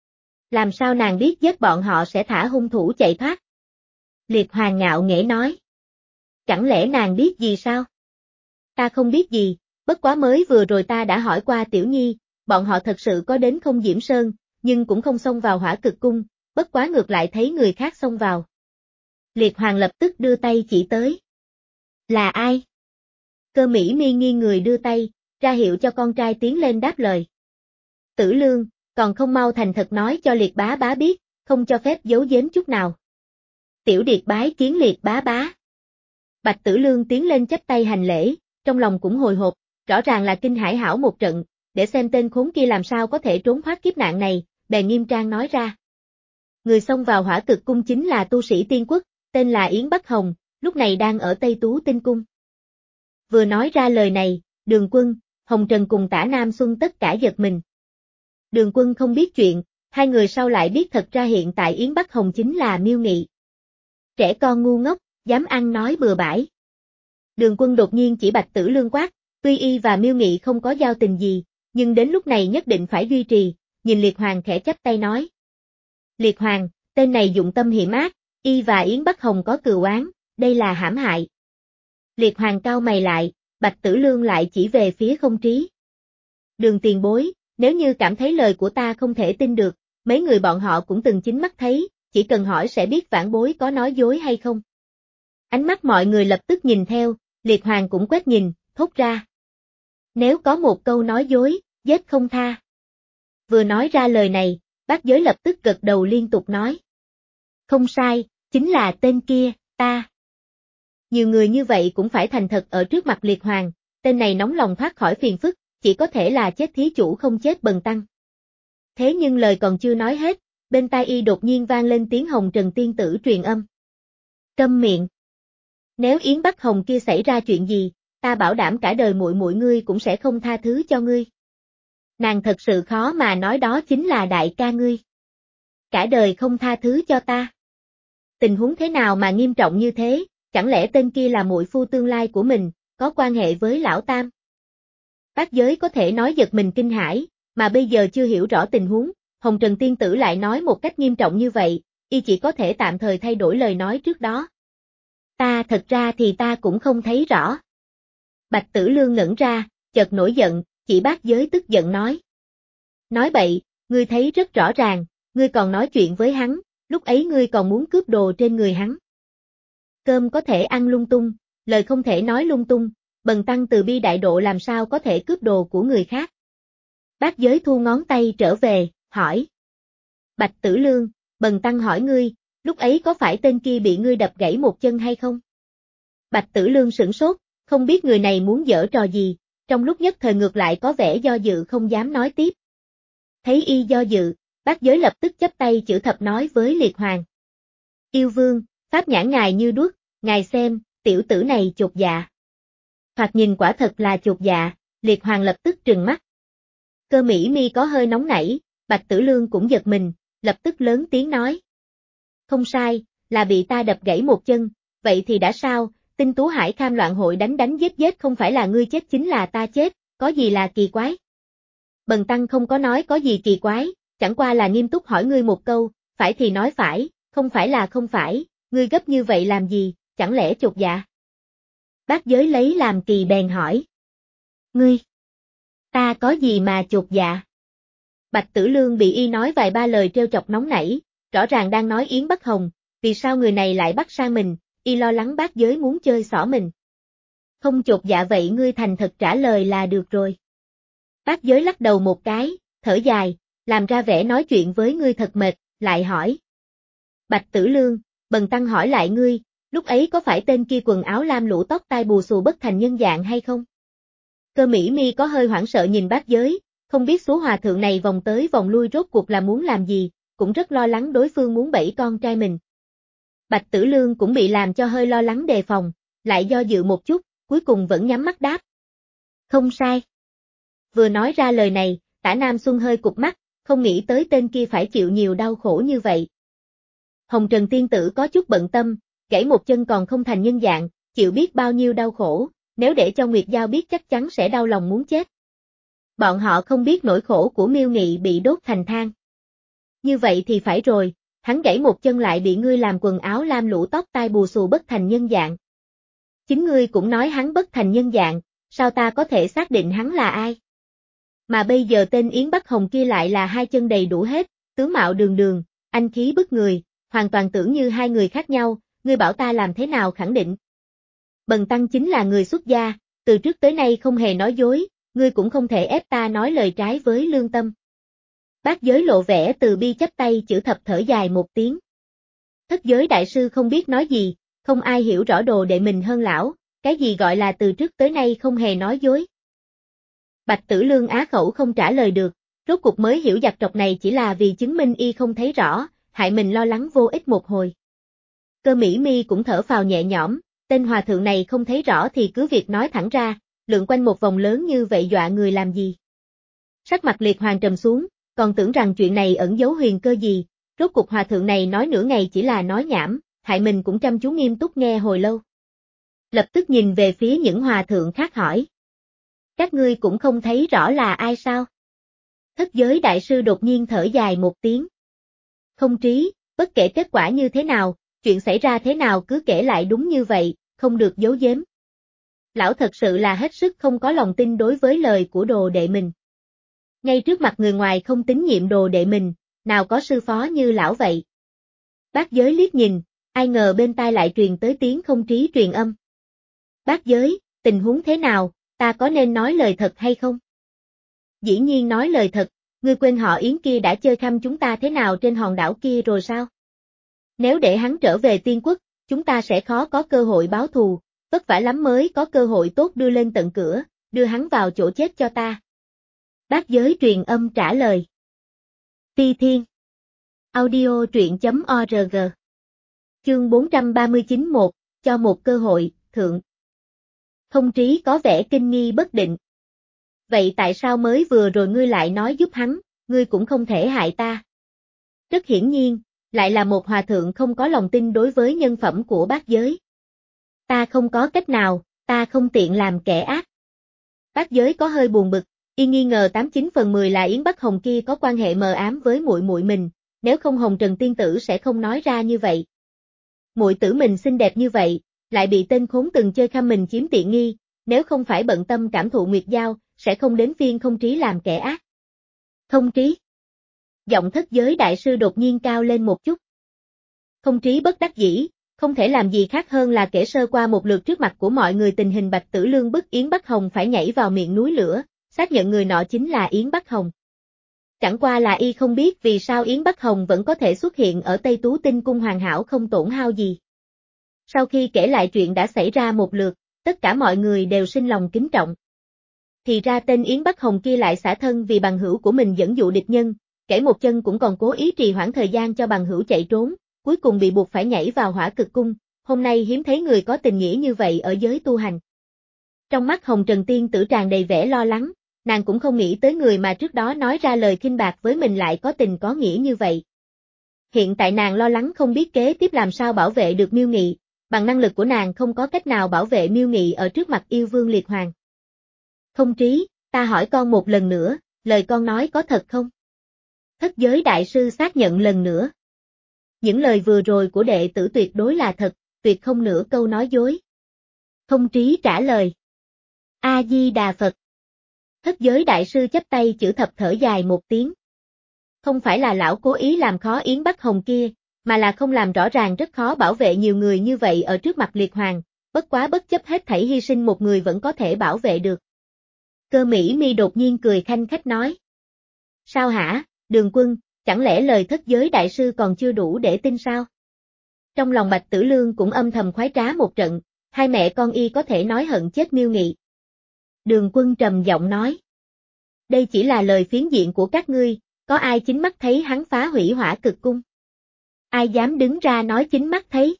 Làm sao nàng biết giết bọn họ sẽ thả hung thủ chạy thoát? Liệt Hoàng ngạo nghễ nói. Chẳng lẽ nàng biết gì sao? Ta không biết gì, bất quá mới vừa rồi ta đã hỏi qua Tiểu Nhi, bọn họ thật sự có đến Không Diễm Sơn, nhưng cũng không xông vào Hỏa Cực cung, bất quá ngược lại thấy người khác xông vào. Liệt Hoàng lập tức đưa tay chỉ tới. Là ai? Cơ Mỹ Mi nghiêng người đưa tay, ra hiệu cho con trai tiến lên đáp lời. Tử Lương, còn không mau thành thật nói cho Liệt bá bá biết, không cho phép giấu giếm chút nào. Tiểu Điệt bái kiến Liệt bá bá. Bạch Tử Lương tiến lên chắp tay hành lễ, trong lòng cũng hồi hộp, rõ ràng là kinh hãi hảo một trận, để xem tên khốn kia làm sao có thể trốn thoát kiếp nạn này, bèn nghiêm trang nói ra. Người xông vào Hỏa Cực cung chính là tu sĩ tiên quốc, tên là Yến Bắc Hồng, lúc này đang ở Tây Tú Tinh Cung. Vừa nói ra lời này, Đường Quân, Hồng Trần cùng Tả Nam Xuân tất cả giật mình. Đường Quân không biết chuyện, hai người sau lại biết thật ra hiện tại Yến Bắc Hồng chính là Miêu Nghị. Trẻ con ngu ngốc, dám ăn nói bừa bãi. Đường Quân đột nhiên chỉ Bạch Tử Lương quát, tuy y và Miêu Nghị không có giao tình gì, nhưng đến lúc này nhất định phải duy trì, nhìn Liệt Hoàng khẽ chắp tay nói. Liệt Hoàng, tên này dụng tâm hiểm ác, y và Yến Bắc Hồng có cừu oán, đây là hãm hại. Liệt Hoàng cau mày lại, Bạch Tử Lương lại chỉ về phía Không Trí. Đường tiền bối, nếu như cảm thấy lời của ta không thể tin được, mấy người bọn họ cũng từng chính mắt thấy, chỉ cần hỏi sẽ biết vãn bối có nói dối hay không. Ánh mắt mọi người lập tức nhìn theo, Liệt Hoàng cũng quét nhìn, thốt ra. Nếu có một câu nói dối, giết không tha. Vừa nói ra lời này, Bát Giới lập tức gật đầu liên tục nói. Không sai, chính là tên kia, ta. Nhiều người như vậy cũng phải thành thật ở trước mặt Liệt Hoàng, tên này nóng lòng thoát khỏi phiền phức, chỉ có thể là chết thí chủ không chết bần tăng. Thế nhưng lời còn chưa nói hết, bên tai y đột nhiên vang lên tiếng Hồng Trần tiên tử truyền âm. Câm miệng. Nếu Yến Bắc Hồng kia xảy ra chuyện gì, ta bảo đảm cả đời muội muội ngươi cũng sẽ không tha thứ cho ngươi. Nàng thật sự khó mà nói đó chính là đại ca ngươi. Cả đời không tha thứ cho ta. Tình huống thế nào mà nghiêm trọng như thế, chẳng lẽ tên kia là muội phu tương lai của mình, có quan hệ với lão tam? Bác giới có thể nói giật mình kinh hãi, mà bây giờ chưa hiểu rõ tình huống, Hồng Trần tiên tử lại nói một cách nghiêm trọng như vậy, y chỉ có thể tạm thời thay đổi lời nói trước đó. Ta thật ra thì ta cũng không thấy rõ. Bạch Tử Lương ngẩn ra, chợt nổi giận, chỉ bác giới tức giận nói. Nói bậy, ngươi thấy rất rõ ràng, ngươi còn nói chuyện với hắn, lúc ấy ngươi còn muốn cướp đồ trên người hắn. Cơm có thể ăn lung tung, lời không thể nói lung tung, bần tăng từ bi đại độ làm sao có thể cướp đồ của người khác. Bác giới thu ngón tay trở về, hỏi. Bạch Tử Lương, bần tăng hỏi ngươi, lúc ấy có phải tên kia bị ngươi đập gãy một chân hay không? Bạch Tử Lương sửng sốt, không biết người này muốn giở trò gì, trong lúc nhất thời ngược lại có vẻ do dự không dám nói tiếp. Thấy y do dự, bác giới lập tức chắp tay chữ thập nói với Liệt Hoàng. Yêu vương, pháp nhãn ngài như đuốc, ngài xem, tiểu tử này chột dạ. Thoạt nhìn quả thật là chột dạ, Liệt Hoàng lập tức trừng mắt. Cơ Mỹ Mi có hơi nóng nảy, Bạch Tử Lương cũng giật mình, lập tức lớn tiếng nói. Không sai, là bị ta đập gãy một chân, vậy thì đã sao, Tinh Tú Hải Kham loạn hội đánh đánh giết giết không phải là ngươi chết chính là ta chết, có gì là kỳ quái? Bần tăng không có nói có gì kỳ quái, chẳng qua là nghiêm túc hỏi ngươi một câu, phải thì nói phải, không phải là không phải, ngươi gấp như vậy làm gì, chẳng lẽ chột dạ? Bác giới lấy làm kỳ bèn hỏi. Ngươi, ta có gì mà chột dạ? Bạch Tử Lương bị y nói vài ba lời trêu chọc nóng nảy, rõ ràng đang nói Yến Bắc Hồng, vì sao người này lại bắt sang mình, y lo lắng bác giới muốn chơi xỏ mình. Không chột dạ vậy ngươi thành thật trả lời là được rồi. Bác giới lắc đầu một cái, thở dài, làm ra vẻ nói chuyện với ngươi thật mệt, lại hỏi. Bạch Tử Lương, bần tăng hỏi lại ngươi, lúc ấy có phải tên kia quần áo lam lũ tóc tai bù xù bất thành nhân dạng hay không? Cơ Mỹ Mi có hơi hoảng sợ nhìn bác giới, không biết số hòa thượng này vòng tới vòng lui rốt cuộc là muốn làm gì, cũng rất lo lắng đối phương muốn bẫy con trai mình. Bạch Tử Lương cũng bị làm cho hơi lo lắng đề phòng, lại do dự một chút, cuối cùng vẫn nhắm mắt đáp. Không sai. Vừa nói ra lời này, Tả Nam Xuân hơi cụp mắt, không nghĩ tới tên kia phải chịu nhiều đau khổ như vậy. Hồng Trần tiên tử có chút bận tâm, gãy một chân còn không thành nhân dạng, chịu biết bao nhiêu đau khổ, nếu để cho Nguyệt Giao biết chắc chắn sẽ đau lòng muốn chết. Bọn họ không biết nỗi khổ của Miêu Nghị bị đốt thành than. Như vậy thì phải rồi, hắn gãy một chân lại bị ngươi làm quần áo lam lũ tóc tai bù xù bất thành nhân dạng. Chính ngươi cũng nói hắn bất thành nhân dạng, sao ta có thể xác định hắn là ai? Mà bây giờ tên Yến Bắc Hồng kia lại là hai chân đầy đủ hết, tướng mạo đường đường, anh khí bức người, hoàn toàn tưởng như hai người khác nhau, ngươi bảo ta làm thế nào khẳng định? Bần tăng chính là người xuất gia, từ trước tới nay không hề nói dối, ngươi cũng không thể ép ta nói lời trái với lương tâm. Bác giới lộ vẻ từ bi chắp tay chữ thập thở dài một tiếng. Thất giới đại sư không biết nói gì, không ai hiểu rõ đồ đệ mình hơn lão, cái gì gọi là từ trước tới nay không hề nói dối. Bạch Tử Lương á khẩu không trả lời được, rốt cuộc mới hiểu giặc trọc này chỉ là vì chứng minh y không thấy rõ, hại mình lo lắng vô ích một hồi. Cơ Mỹ Mi cũng thở phào nhẹ nhõm, tên hòa thượng này không thấy rõ thì cứ việc nói thẳng ra, lượn quanh một vòng lớn như vậy dọa người làm gì. Sắc mặt Liệt Hoàng trầm xuống, còn tưởng rằng chuyện này ẩn giấu huyền cơ gì, rốt cuộc hòa thượng này nói nửa ngày chỉ là nói nhảm, hại mình cũng chăm chú nghiêm túc nghe hồi lâu. Lập tức nhìn về phía những hòa thượng khác hỏi. Các ngươi cũng không thấy rõ là ai sao? Thất giới đại sư đột nhiên thở dài một tiếng. Không trí, bất kể kết quả như thế nào, chuyện xảy ra thế nào cứ kể lại đúng như vậy, không được giấu giếm. Lão thật sự là hết sức không có lòng tin đối với lời của đồ đệ mình. Ngay trước mặt người ngoài không tín nhiệm đồ đệ mình, nào có sư phó như lão vậy. Bác giới liếc nhìn, ai ngờ bên tai lại truyền tới tiếng không trí truyền âm. Bác giới, tình huống thế nào, ta có nên nói lời thật hay không? Dĩ nhiên nói lời thật, ngươi quên họ Yến kia đã chơi khăm chúng ta thế nào trên hòn đảo kia rồi sao? Nếu để hắn trở về Tiên Quốc, chúng ta sẽ khó có cơ hội báo thù, vất vả lắm mới có cơ hội tốt đưa lên tận cửa, đưa hắn vào chỗ chết cho ta. Bát giới truyền âm trả lời. Ti Thiên. Audio truyện.org. Chương bốn trăm ba mươi chín một, cho một cơ hội, thượng. Không Trí có vẻ kinh nghi bất định. Vậy tại sao mới vừa rồi ngươi lại nói giúp hắn, ngươi cũng không thể hại ta? Rất hiển nhiên, lại là một hòa thượng không có lòng tin đối với nhân phẩm của bát giới. Ta không có cách nào, ta không tiện làm kẻ ác. Bát giới có hơi buồn bực, y nghi ngờ tám chín phần mười là Yến Bắc Hồng kia có quan hệ mờ ám với muội muội mình, nếu không Hồng Trần tiên tử sẽ không nói ra như vậy. Muội tử mình xinh đẹp như vậy, lại bị tên khốn từng chơi khăm mình chiếm tiện nghi, nếu không phải bận tâm cảm thụ Nguyệt Giao, sẽ không đến phiên Không Trí làm kẻ ác. Không Trí. Giọng thất giới đại sư đột nhiên cao lên một chút. Không Trí bất đắc dĩ, không thể làm gì khác hơn là kể sơ qua một lượt trước mặt của mọi người tình hình Bạch Tử Lương bức Yến Bắc Hồng phải nhảy vào miệng núi lửa, xác nhận người nọ chính là Yến Bắc Hồng. Chẳng qua là y không biết vì sao Yến Bắc Hồng vẫn có thể xuất hiện ở Tây Tú Tinh Cung hoàn hảo không tổn hao gì. Sau khi kể lại chuyện đã xảy ra một lượt, tất cả mọi người đều sinh lòng kính trọng. Thì ra tên Yến Bắc Hồng kia lại xả thân vì bằng hữu của mình dẫn dụ địch nhân, kể một chân cũng còn cố ý trì hoãn thời gian cho bằng hữu chạy trốn, cuối cùng bị buộc phải nhảy vào Hỏa Cực Cung, hôm nay hiếm thấy người có tình nghĩa như vậy ở giới tu hành. Trong mắt Hồng Trần tiên tử tràn đầy vẻ lo lắng, nàng cũng không nghĩ tới người mà trước đó nói ra lời khinh bạc với mình lại có tình có nghĩa như vậy. Hiện tại nàng lo lắng không biết kế tiếp làm sao bảo vệ được Miêu Nghị, bằng năng lực của nàng không có cách nào bảo vệ Miêu Nghị ở trước mặt yêu vương Liệt Hoàng. Không Trí, ta hỏi con một lần nữa, lời con nói có thật không? Thất giới đại sư xác nhận lần nữa. Những lời vừa rồi của đệ tử tuyệt đối là thật, tuyệt không nửa câu nói dối. Không Trí trả lời. A-di-đà Phật. Thất giới đại sư chắp tay chữ thập thở dài một tiếng. Không phải là lão cố ý làm khó Yến Bắc Hồng kia, mà là không làm rõ ràng rất khó bảo vệ nhiều người như vậy ở trước mặt Liệt Hoàng, bất quá bất chấp hết thảy hy sinh một người vẫn có thể bảo vệ được. Cơ Mỹ Mi đột nhiên cười khanh khách nói. Sao hả, Đường Quân, chẳng lẽ lời thất giới đại sư còn chưa đủ để tin sao? Trong lòng Bạch Tử Lương cũng âm thầm khoái trá một trận, hai mẹ con y có thể nói hận chết Miêu Nghị. Đường Quân trầm giọng nói. Đây chỉ là lời phiến diện của các ngươi, có ai chính mắt thấy hắn phá hủy Hỏa Cực Cung? Ai dám đứng ra nói chính mắt thấy?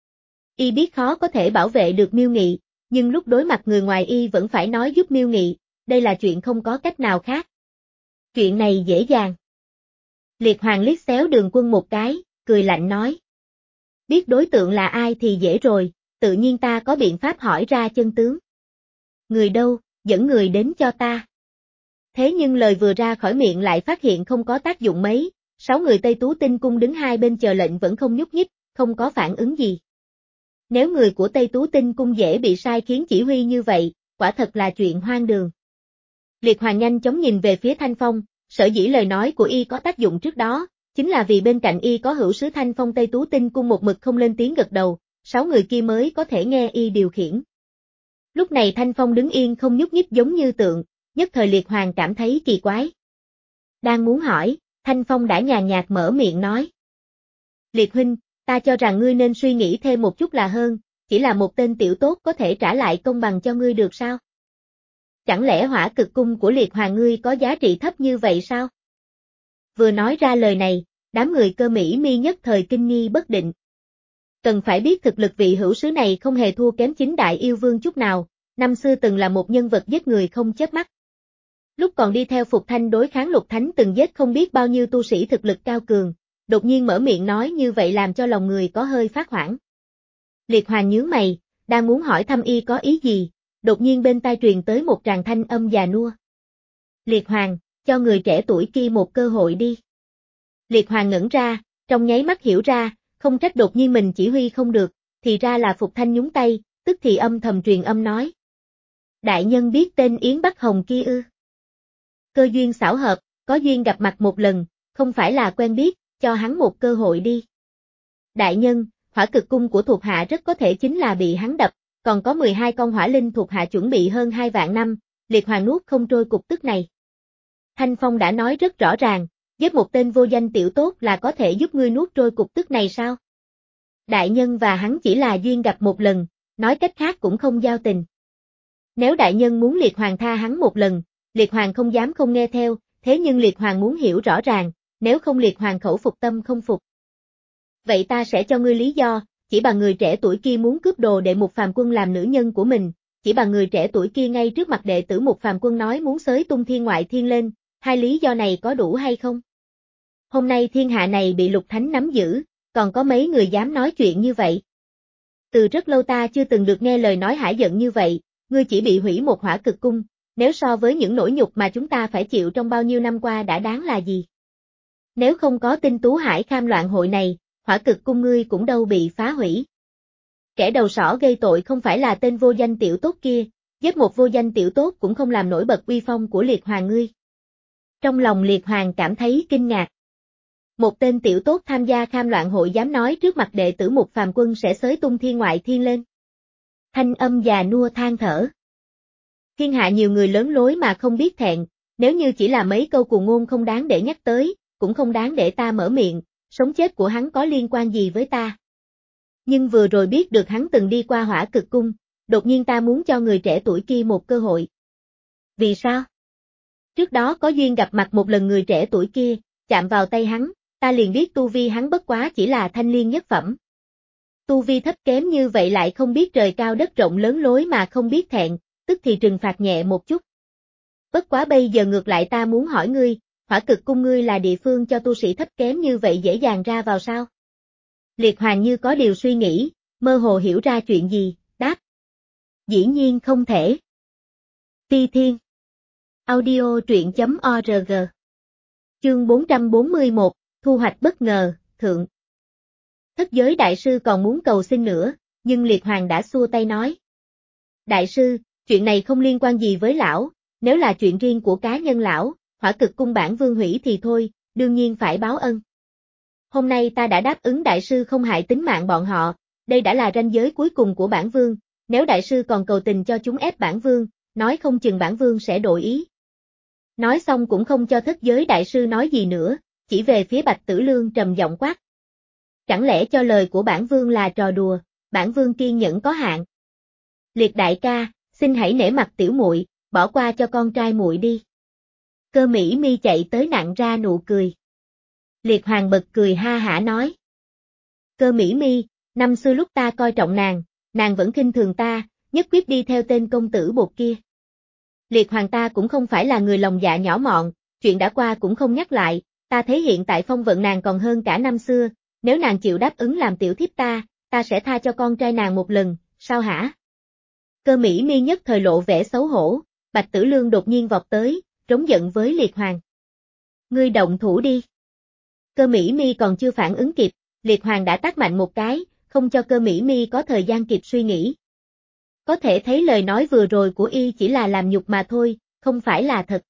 Y biết khó có thể bảo vệ được Miêu Nghị, nhưng lúc đối mặt người ngoài y vẫn phải nói giúp Miêu Nghị, đây là chuyện không có cách nào khác. Chuyện này dễ dàng. Liệt Hoàng liếc xéo Đường Quân một cái, cười lạnh nói. Biết đối tượng là ai thì dễ rồi, tự nhiên ta có biện pháp hỏi ra chân tướng. Người đâu, dẫn người đến cho ta. Thế nhưng lời vừa ra khỏi miệng lại phát hiện không có tác dụng mấy, sáu người Tây Tú Tinh Cung đứng hai bên chờ lệnh vẫn không nhúc nhích, không có phản ứng gì. Nếu người của Tây Tú Tinh Cung dễ bị sai khiến chỉ huy như vậy, quả thật là chuyện hoang đường. Liệt Hoàng nhanh chóng nhìn về phía Thanh Phong, sở dĩ lời nói của y có tác dụng trước đó, chính là vì bên cạnh y có hữu sứ Thanh Phong Tây Tú Tinh Cung một mực không lên tiếng gật đầu, sáu người kia mới có thể nghe y điều khiển. Lúc này Thanh Phong đứng yên không nhúc nhích giống như tượng, nhất thời Liệt Hoàng cảm thấy kỳ quái. Đang muốn hỏi, Thanh Phong đã nhàn nhạt mở miệng nói. Liệt huynh, ta cho rằng ngươi nên suy nghĩ thêm một chút là hơn, chỉ là một tên tiểu tốt có thể trả lại công bằng cho ngươi được sao? Chẳng lẽ Hỏa Cực Cung của Liệt Hoàng ngươi có giá trị thấp như vậy sao? Vừa nói ra lời này, đám người Cơ Mỹ Mi nhất thời kinh nghi bất định. Cần phải biết thực lực vị hữu sứ này không hề thua kém chính đại yêu vương chút nào, năm xưa từng là một nhân vật giết người không chớp mắt. Lúc còn đi theo Phục Thanh đối kháng Lục Thánh từng giết không biết bao nhiêu tu sĩ thực lực cao cường, đột nhiên mở miệng nói như vậy làm cho lòng người có hơi phát hoảng. Liệt Hoàng nhướng mày, đang muốn hỏi thăm y có ý gì, đột nhiên bên tai truyền tới một tràng thanh âm già nua. Liệt Hoàng, cho người trẻ tuổi kia một cơ hội đi. Liệt Hoàng ngẩn ra, trong nháy mắt hiểu ra, không trách đột nhiên mình chỉ huy không được, thì ra là Phục Thanh nhúng tay, tức thì âm thầm truyền âm nói. Đại nhân biết tên Yến Bắc Hồng kia ư? Cơ duyên xảo hợp, có duyên gặp mặt một lần, không phải là quen biết, cho hắn một cơ hội đi. Đại nhân, Hỏa Cực Cung của thuộc hạ rất có thể chính là bị hắn đập, còn có mười hai con hỏa linh thuộc hạ chuẩn bị hơn hai vạn năm, Liệt Hoàng nuốt không trôi cục tức này. Thanh Phong đã nói rất rõ ràng, giết một tên vô danh tiểu tốt là có thể giúp ngươi nuốt trôi cục tức này sao? Đại nhân và hắn chỉ là duyên gặp một lần, nói cách khác cũng không giao tình. Nếu đại nhân muốn Liệt Hoàng tha hắn một lần, Liệt Hoàng không dám không nghe theo, thế nhưng Liệt Hoàng muốn hiểu rõ ràng, nếu không Liệt Hoàng khẩu phục tâm không phục. Vậy ta sẽ cho ngươi lý do, chỉ bằng người trẻ tuổi kia muốn cướp đồ đệ Mục Phàm Quân làm nữ nhân của mình, chỉ bằng người trẻ tuổi kia ngay trước mặt đệ tử Mục Phàm Quân nói muốn xới tung thiên ngoại thiên lên, hai lý do này có đủ hay không? Hôm nay thiên hạ này bị Lục Thánh nắm giữ, còn có mấy người dám nói chuyện như vậy? Từ rất lâu ta chưa từng được nghe lời nói hả giận như vậy, ngươi chỉ bị hủy một hỏa cực cung, nếu so với những nỗi nhục mà chúng ta phải chịu trong bao nhiêu năm qua đã đáng là gì? Nếu không có Tinh Tú Hải Kham loạn hội này, hỏa cực cung ngươi cũng đâu bị phá hủy. Kẻ đầu sỏ gây tội không phải là tên vô danh tiểu tốt kia, giết một vô danh tiểu tốt cũng không làm nổi bật uy phong của Liệt Hoàng ngươi. Trong lòng Liệt Hoàng cảm thấy kinh ngạc. Một tên tiểu tốt tham gia kham loạn hội dám nói trước mặt đệ tử Mục Phàm Quân sẽ xới tung thiên ngoại thiên lên. Thanh âm già nua than thở. Thiên hạ nhiều người lớn lối mà không biết thẹn, nếu như chỉ là mấy câu cù ngôn không đáng để nhắc tới, cũng không đáng để ta mở miệng, sống chết của hắn có liên quan gì với ta. Nhưng vừa rồi biết được hắn từng đi qua hỏa cực cung, đột nhiên ta muốn cho người trẻ tuổi kia một cơ hội. Vì sao? Trước đó có duyên gặp mặt một lần người trẻ tuổi kia, chạm vào tay hắn, ta liền biết tu vi hắn bất quá chỉ là thanh liên nhất phẩm. Tu vi thấp kém như vậy lại không biết trời cao đất rộng lớn lối mà không biết thẹn, tức thì trừng phạt nhẹ một chút. Bất quá bây giờ ngược lại ta muốn hỏi ngươi, hỏa cực cung ngươi là địa phương cho tu sĩ thấp kém như vậy dễ dàng ra vào sao? Liệt Hoàng như có điều suy nghĩ, mơ hồ hiểu ra chuyện gì, đáp. Dĩ nhiên không thể. Ti Thiên. Audio truyện chấm org. Chương bốn trăm bốn mươi mốt, thu hoạch bất ngờ, thượng. Thất giới đại sư còn muốn cầu xin nữa, nhưng Liệt Hoàng đã xua tay nói. Đại sư, chuyện này không liên quan gì với lão, nếu là chuyện riêng của cá nhân lão, hỏa cực cung bản vương hủy thì thôi, đương nhiên phải báo ân. Hôm nay ta đã đáp ứng đại sư không hại tính mạng bọn họ, đây đã là ranh giới cuối cùng của bản vương, nếu đại sư còn cầu tình cho chúng ép bản vương, nói không chừng bản vương sẽ đổi ý. Nói xong cũng không cho thất giới đại sư nói gì nữa, chỉ về phía Bạch Tử Lương trầm giọng quát. Chẳng lẽ cho lời của bản vương là trò đùa, bản vương kiên nhẫn có hạn. Liệt đại ca, xin hãy nể mặt tiểu muội, bỏ qua cho con trai muội đi. Cơ Mỹ Mi chạy tới nặn ra nụ cười. Liệt Hoàng bật cười ha hả nói. Cơ Mỹ Mi, năm xưa lúc ta coi trọng nàng, nàng vẫn khinh thường ta, nhất quyết đi theo tên công tử bột kia. Liệt Hoàng ta cũng không phải là người lòng dạ nhỏ mọn, chuyện đã qua cũng không nhắc lại, ta thấy hiện tại phong vận nàng còn hơn cả năm xưa, nếu nàng chịu đáp ứng làm tiểu thiếp ta, ta sẽ tha cho con trai nàng một lần, sao hả? Cơ Mỹ Mi nhất thời lộ vẻ xấu hổ, Bạch Tử Lương đột nhiên vọt tới, trống giận với Liệt Hoàng. Ngươi động thủ đi. Cơ Mỹ Mi còn chưa phản ứng kịp, Liệt Hoàng đã tát mạnh một cái, không cho Cơ Mỹ Mi có thời gian kịp suy nghĩ. Có thể thấy lời nói vừa rồi của y chỉ là làm nhục mà thôi, không phải là thật.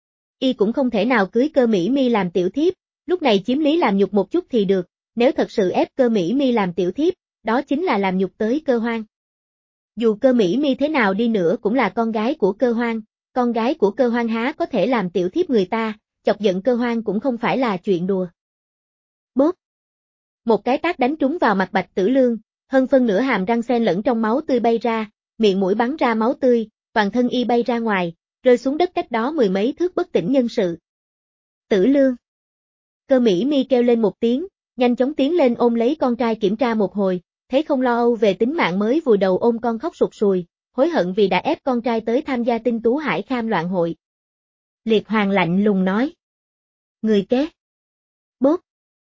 Y cũng không thể nào cưới Cơ Mỹ Mi làm tiểu thiếp, lúc này chiếm lý làm nhục một chút thì được, nếu thật sự ép Cơ Mỹ Mi làm tiểu thiếp, đó chính là làm nhục tới Cơ Hoang. Dù Cơ Mỹ Mi thế nào đi nữa cũng là con gái của Cơ Hoang, con gái của Cơ Hoang há có thể làm tiểu thiếp người ta, chọc giận Cơ Hoang cũng không phải là chuyện đùa. Bốp! Một cái tát đánh trúng vào mặt Bạch Tử Lương, hơn phân nửa hàm răng xen lẫn trong máu tươi bay ra, miệng mũi bắn ra máu tươi, toàn thân y bay ra ngoài, rơi xuống đất cách đó mười mấy thước bất tỉnh nhân sự. Tử Lương! Cơ Mỹ Mi kêu lên một tiếng, nhanh chóng tiến lên ôm lấy con trai kiểm tra một hồi, thấy không lo âu về tính mạng mới vùi đầu ôm con khóc sụt sùi, hối hận vì đã ép con trai tới tham gia Tinh Tú Hải Kham loạn hội. Liệt Hoàng lạnh lùng nói. Người kế. Bốp.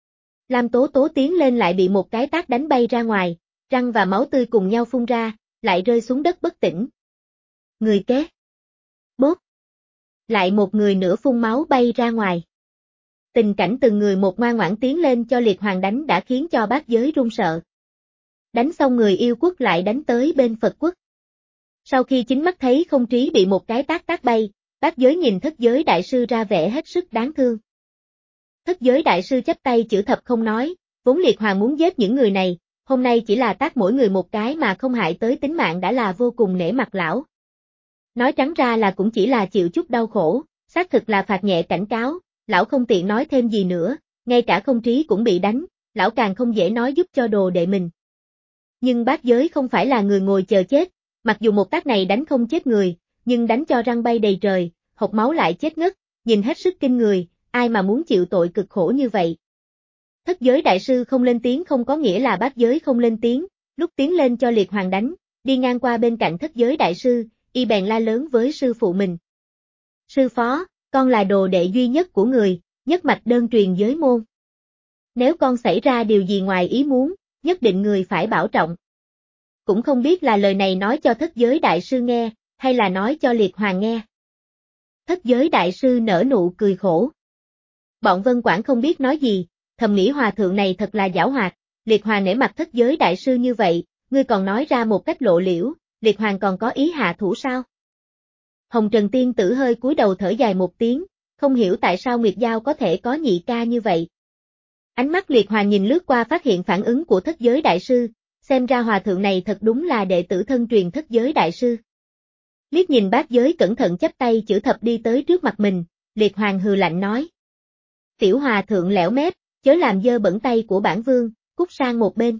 Lam Tố Tố tiến lên lại bị một cái tát đánh bay ra ngoài, răng và máu tươi cùng nhau phun ra, lại rơi xuống đất bất tỉnh. Người kế. Bốp. Lại một người nữa phun máu bay ra ngoài. Tình cảnh từng người một ngoan ngoãn tiến lên cho Liệt Hoàng đánh đã khiến cho bát giới run sợ. Đánh xong người yêu quốc lại đánh tới bên Phật quốc. Sau khi chính mắt thấy không trí bị một cái tát tát bay, bát giới nhìn thất giới đại sư ra vẻ hết sức đáng thương. Thất giới đại sư chắp tay chữ thập không nói, vốn Liệt Hoàng muốn giết những người này, hôm nay chỉ là tát mỗi người một cái mà không hại tới tính mạng đã là vô cùng nể mặt lão. Nói trắng ra là cũng chỉ là chịu chút đau khổ, xác thực là phạt nhẹ cảnh cáo, lão không tiện nói thêm gì nữa, ngay cả không trí cũng bị đánh, lão càng không dễ nói giúp cho đồ đệ mình. Nhưng bát giới không phải là người ngồi chờ chết, mặc dù một tát này đánh không chết người, nhưng đánh cho răng bay đầy trời, hộc máu lại chết ngất, nhìn hết sức kinh người, ai mà muốn chịu tội cực khổ như vậy. Thất giới đại sư không lên tiếng không có nghĩa là bát giới không lên tiếng, lúc tiến lên cho liệt hoàng đánh, đi ngang qua bên cạnh thất giới đại sư, y bèn la lớn với sư phụ mình. Sư phó, con là đồ đệ duy nhất của người, nhất mạch đơn truyền giới môn. Nếu con xảy ra điều gì ngoài ý muốn, nhất định người phải bảo trọng. Cũng không biết là lời này nói cho thất giới đại sư nghe, hay là nói cho liệt hoàng nghe. Thất giới đại sư nở nụ cười khổ. Bọn Vân Quảng không biết nói gì, thầm nghĩ hòa thượng này thật là giảo hoạt, liệt hoàng nể mặt thất giới đại sư như vậy, ngươi còn nói ra một cách lộ liễu, liệt hoàng còn có ý hạ thủ sao? Hồng Trần Tiên Tử hơi cúi đầu thở dài một tiếng, không hiểu tại sao Nguyệt Giao có thể có nhị ca như vậy. Ánh mắt liệt hoàng nhìn lướt qua phát hiện phản ứng của thất giới đại sư, xem ra hòa thượng này thật đúng là đệ tử thân truyền thất giới đại sư. Liếc nhìn bát giới cẩn thận chắp tay chữ thập đi tới trước mặt mình, liệt hoàng hừ lạnh nói. Tiểu hòa thượng lẻo mép, chớ làm dơ bẩn tay của bản vương, cút sang một bên.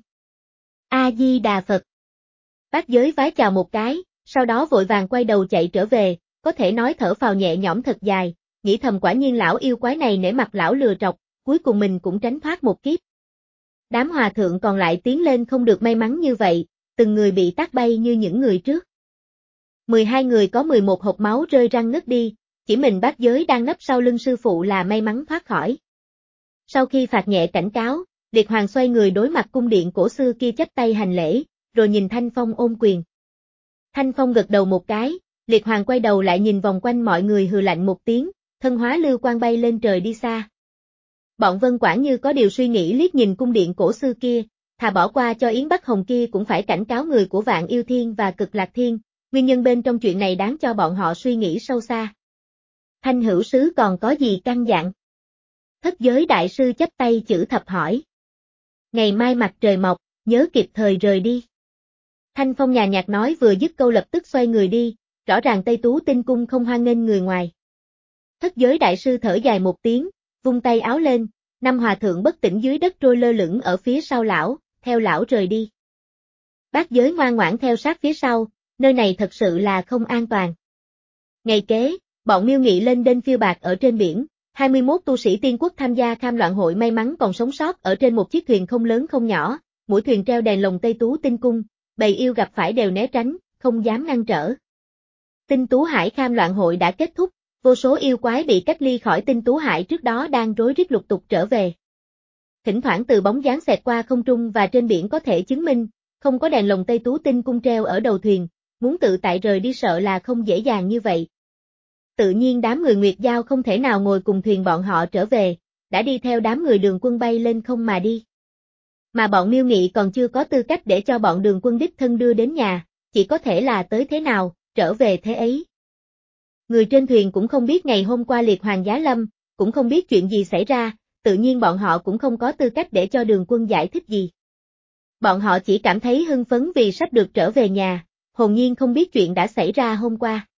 A-di-đà Phật. Bát giới vái chào một cái, sau đó vội vàng quay đầu chạy trở về, có thể nói thở phào nhẹ nhõm thật dài, nghĩ thầm quả nhiên lão yêu quái này nể mặt lão lừa trọc, cuối cùng mình cũng tránh thoát một kiếp. Đám hòa thượng còn lại tiến lên không được may mắn như vậy, từng người bị tát bay như những người trước. mười hai người có mười một hộc máu rơi răng ngất đi, chỉ mình bát giới đang nấp sau lưng sư phụ là may mắn thoát khỏi. Sau khi phạt nhẹ cảnh cáo, liệt hoàng xoay người đối mặt cung điện cổ xưa kia chắp tay hành lễ, rồi nhìn Thanh Phong ôm quyền. Thanh Phong gật đầu một cái, liệt hoàng quay đầu lại nhìn vòng quanh mọi người hừ lạnh một tiếng, thân hóa lưu quang bay lên trời đi xa. Bọn Vân Quảng như có điều suy nghĩ liếc nhìn cung điện cổ xưa kia, thà bỏ qua cho Yến Bắc Hồng kia cũng phải cảnh cáo người của Vạn Yêu Thiên và Cực Lạc Thiên, nguyên nhân bên trong chuyện này đáng cho bọn họ suy nghĩ sâu xa. Thanh hữu sứ còn có gì căn dặn? Thất giới đại sư chắp tay chữ thập hỏi. Ngày mai mặt trời mọc, nhớ kịp thời rời đi. Thanh Phong nhàn nhạt nói vừa dứt câu lập tức xoay người đi, rõ ràng Tây Tú Tinh Cung không hoan nghênh người ngoài. Thất giới đại sư thở dài một tiếng, vung tay áo lên, năm hòa thượng bất tỉnh dưới đất trôi lơ lửng ở phía sau lão, theo lão rời đi. Bát giới ngoan ngoãn theo sát phía sau, nơi này thật sự là không an toàn. Ngày kế, bọn Miêu Nghị lên đên phiêu bạc ở trên biển, hai mươi mốt tu sĩ tiên quốc tham gia kham loạn hội may mắn còn sống sót ở trên một chiếc thuyền không lớn không nhỏ, mũi thuyền treo đèn lồng Tây Tú Tinh Cung, bầy yêu gặp phải đều né tránh, không dám ngăn trở. Tinh Tú Hải kham loạn hội đã kết thúc, vô số yêu quái bị cách ly khỏi Tinh Tú Hải trước đó đang rối rít lục tục trở về. Thỉnh thoảng từ bóng dáng xẹt qua không trung và trên biển có thể chứng minh, không có đèn lồng Tây Tú Tinh Cung treo ở đầu thuyền, muốn tự tại rời đi sợ là không dễ dàng như vậy. Tự nhiên đám người Nguyệt Giao không thể nào ngồi cùng thuyền bọn họ trở về, đã đi theo đám người Đường Quân bay lên không mà đi. Mà bọn Miêu Nghị còn chưa có tư cách để cho bọn Đường Quân đích thân đưa đến nhà, chỉ có thể là tới thế nào, trở về thế ấy. Người trên thuyền cũng không biết ngày hôm qua liệt hoàng giá lâm, cũng không biết chuyện gì xảy ra, tự nhiên bọn họ cũng không có tư cách để cho Đường Quân giải thích gì. Bọn họ chỉ cảm thấy hưng phấn vì sắp được trở về nhà, hồn nhiên không biết chuyện đã xảy ra hôm qua.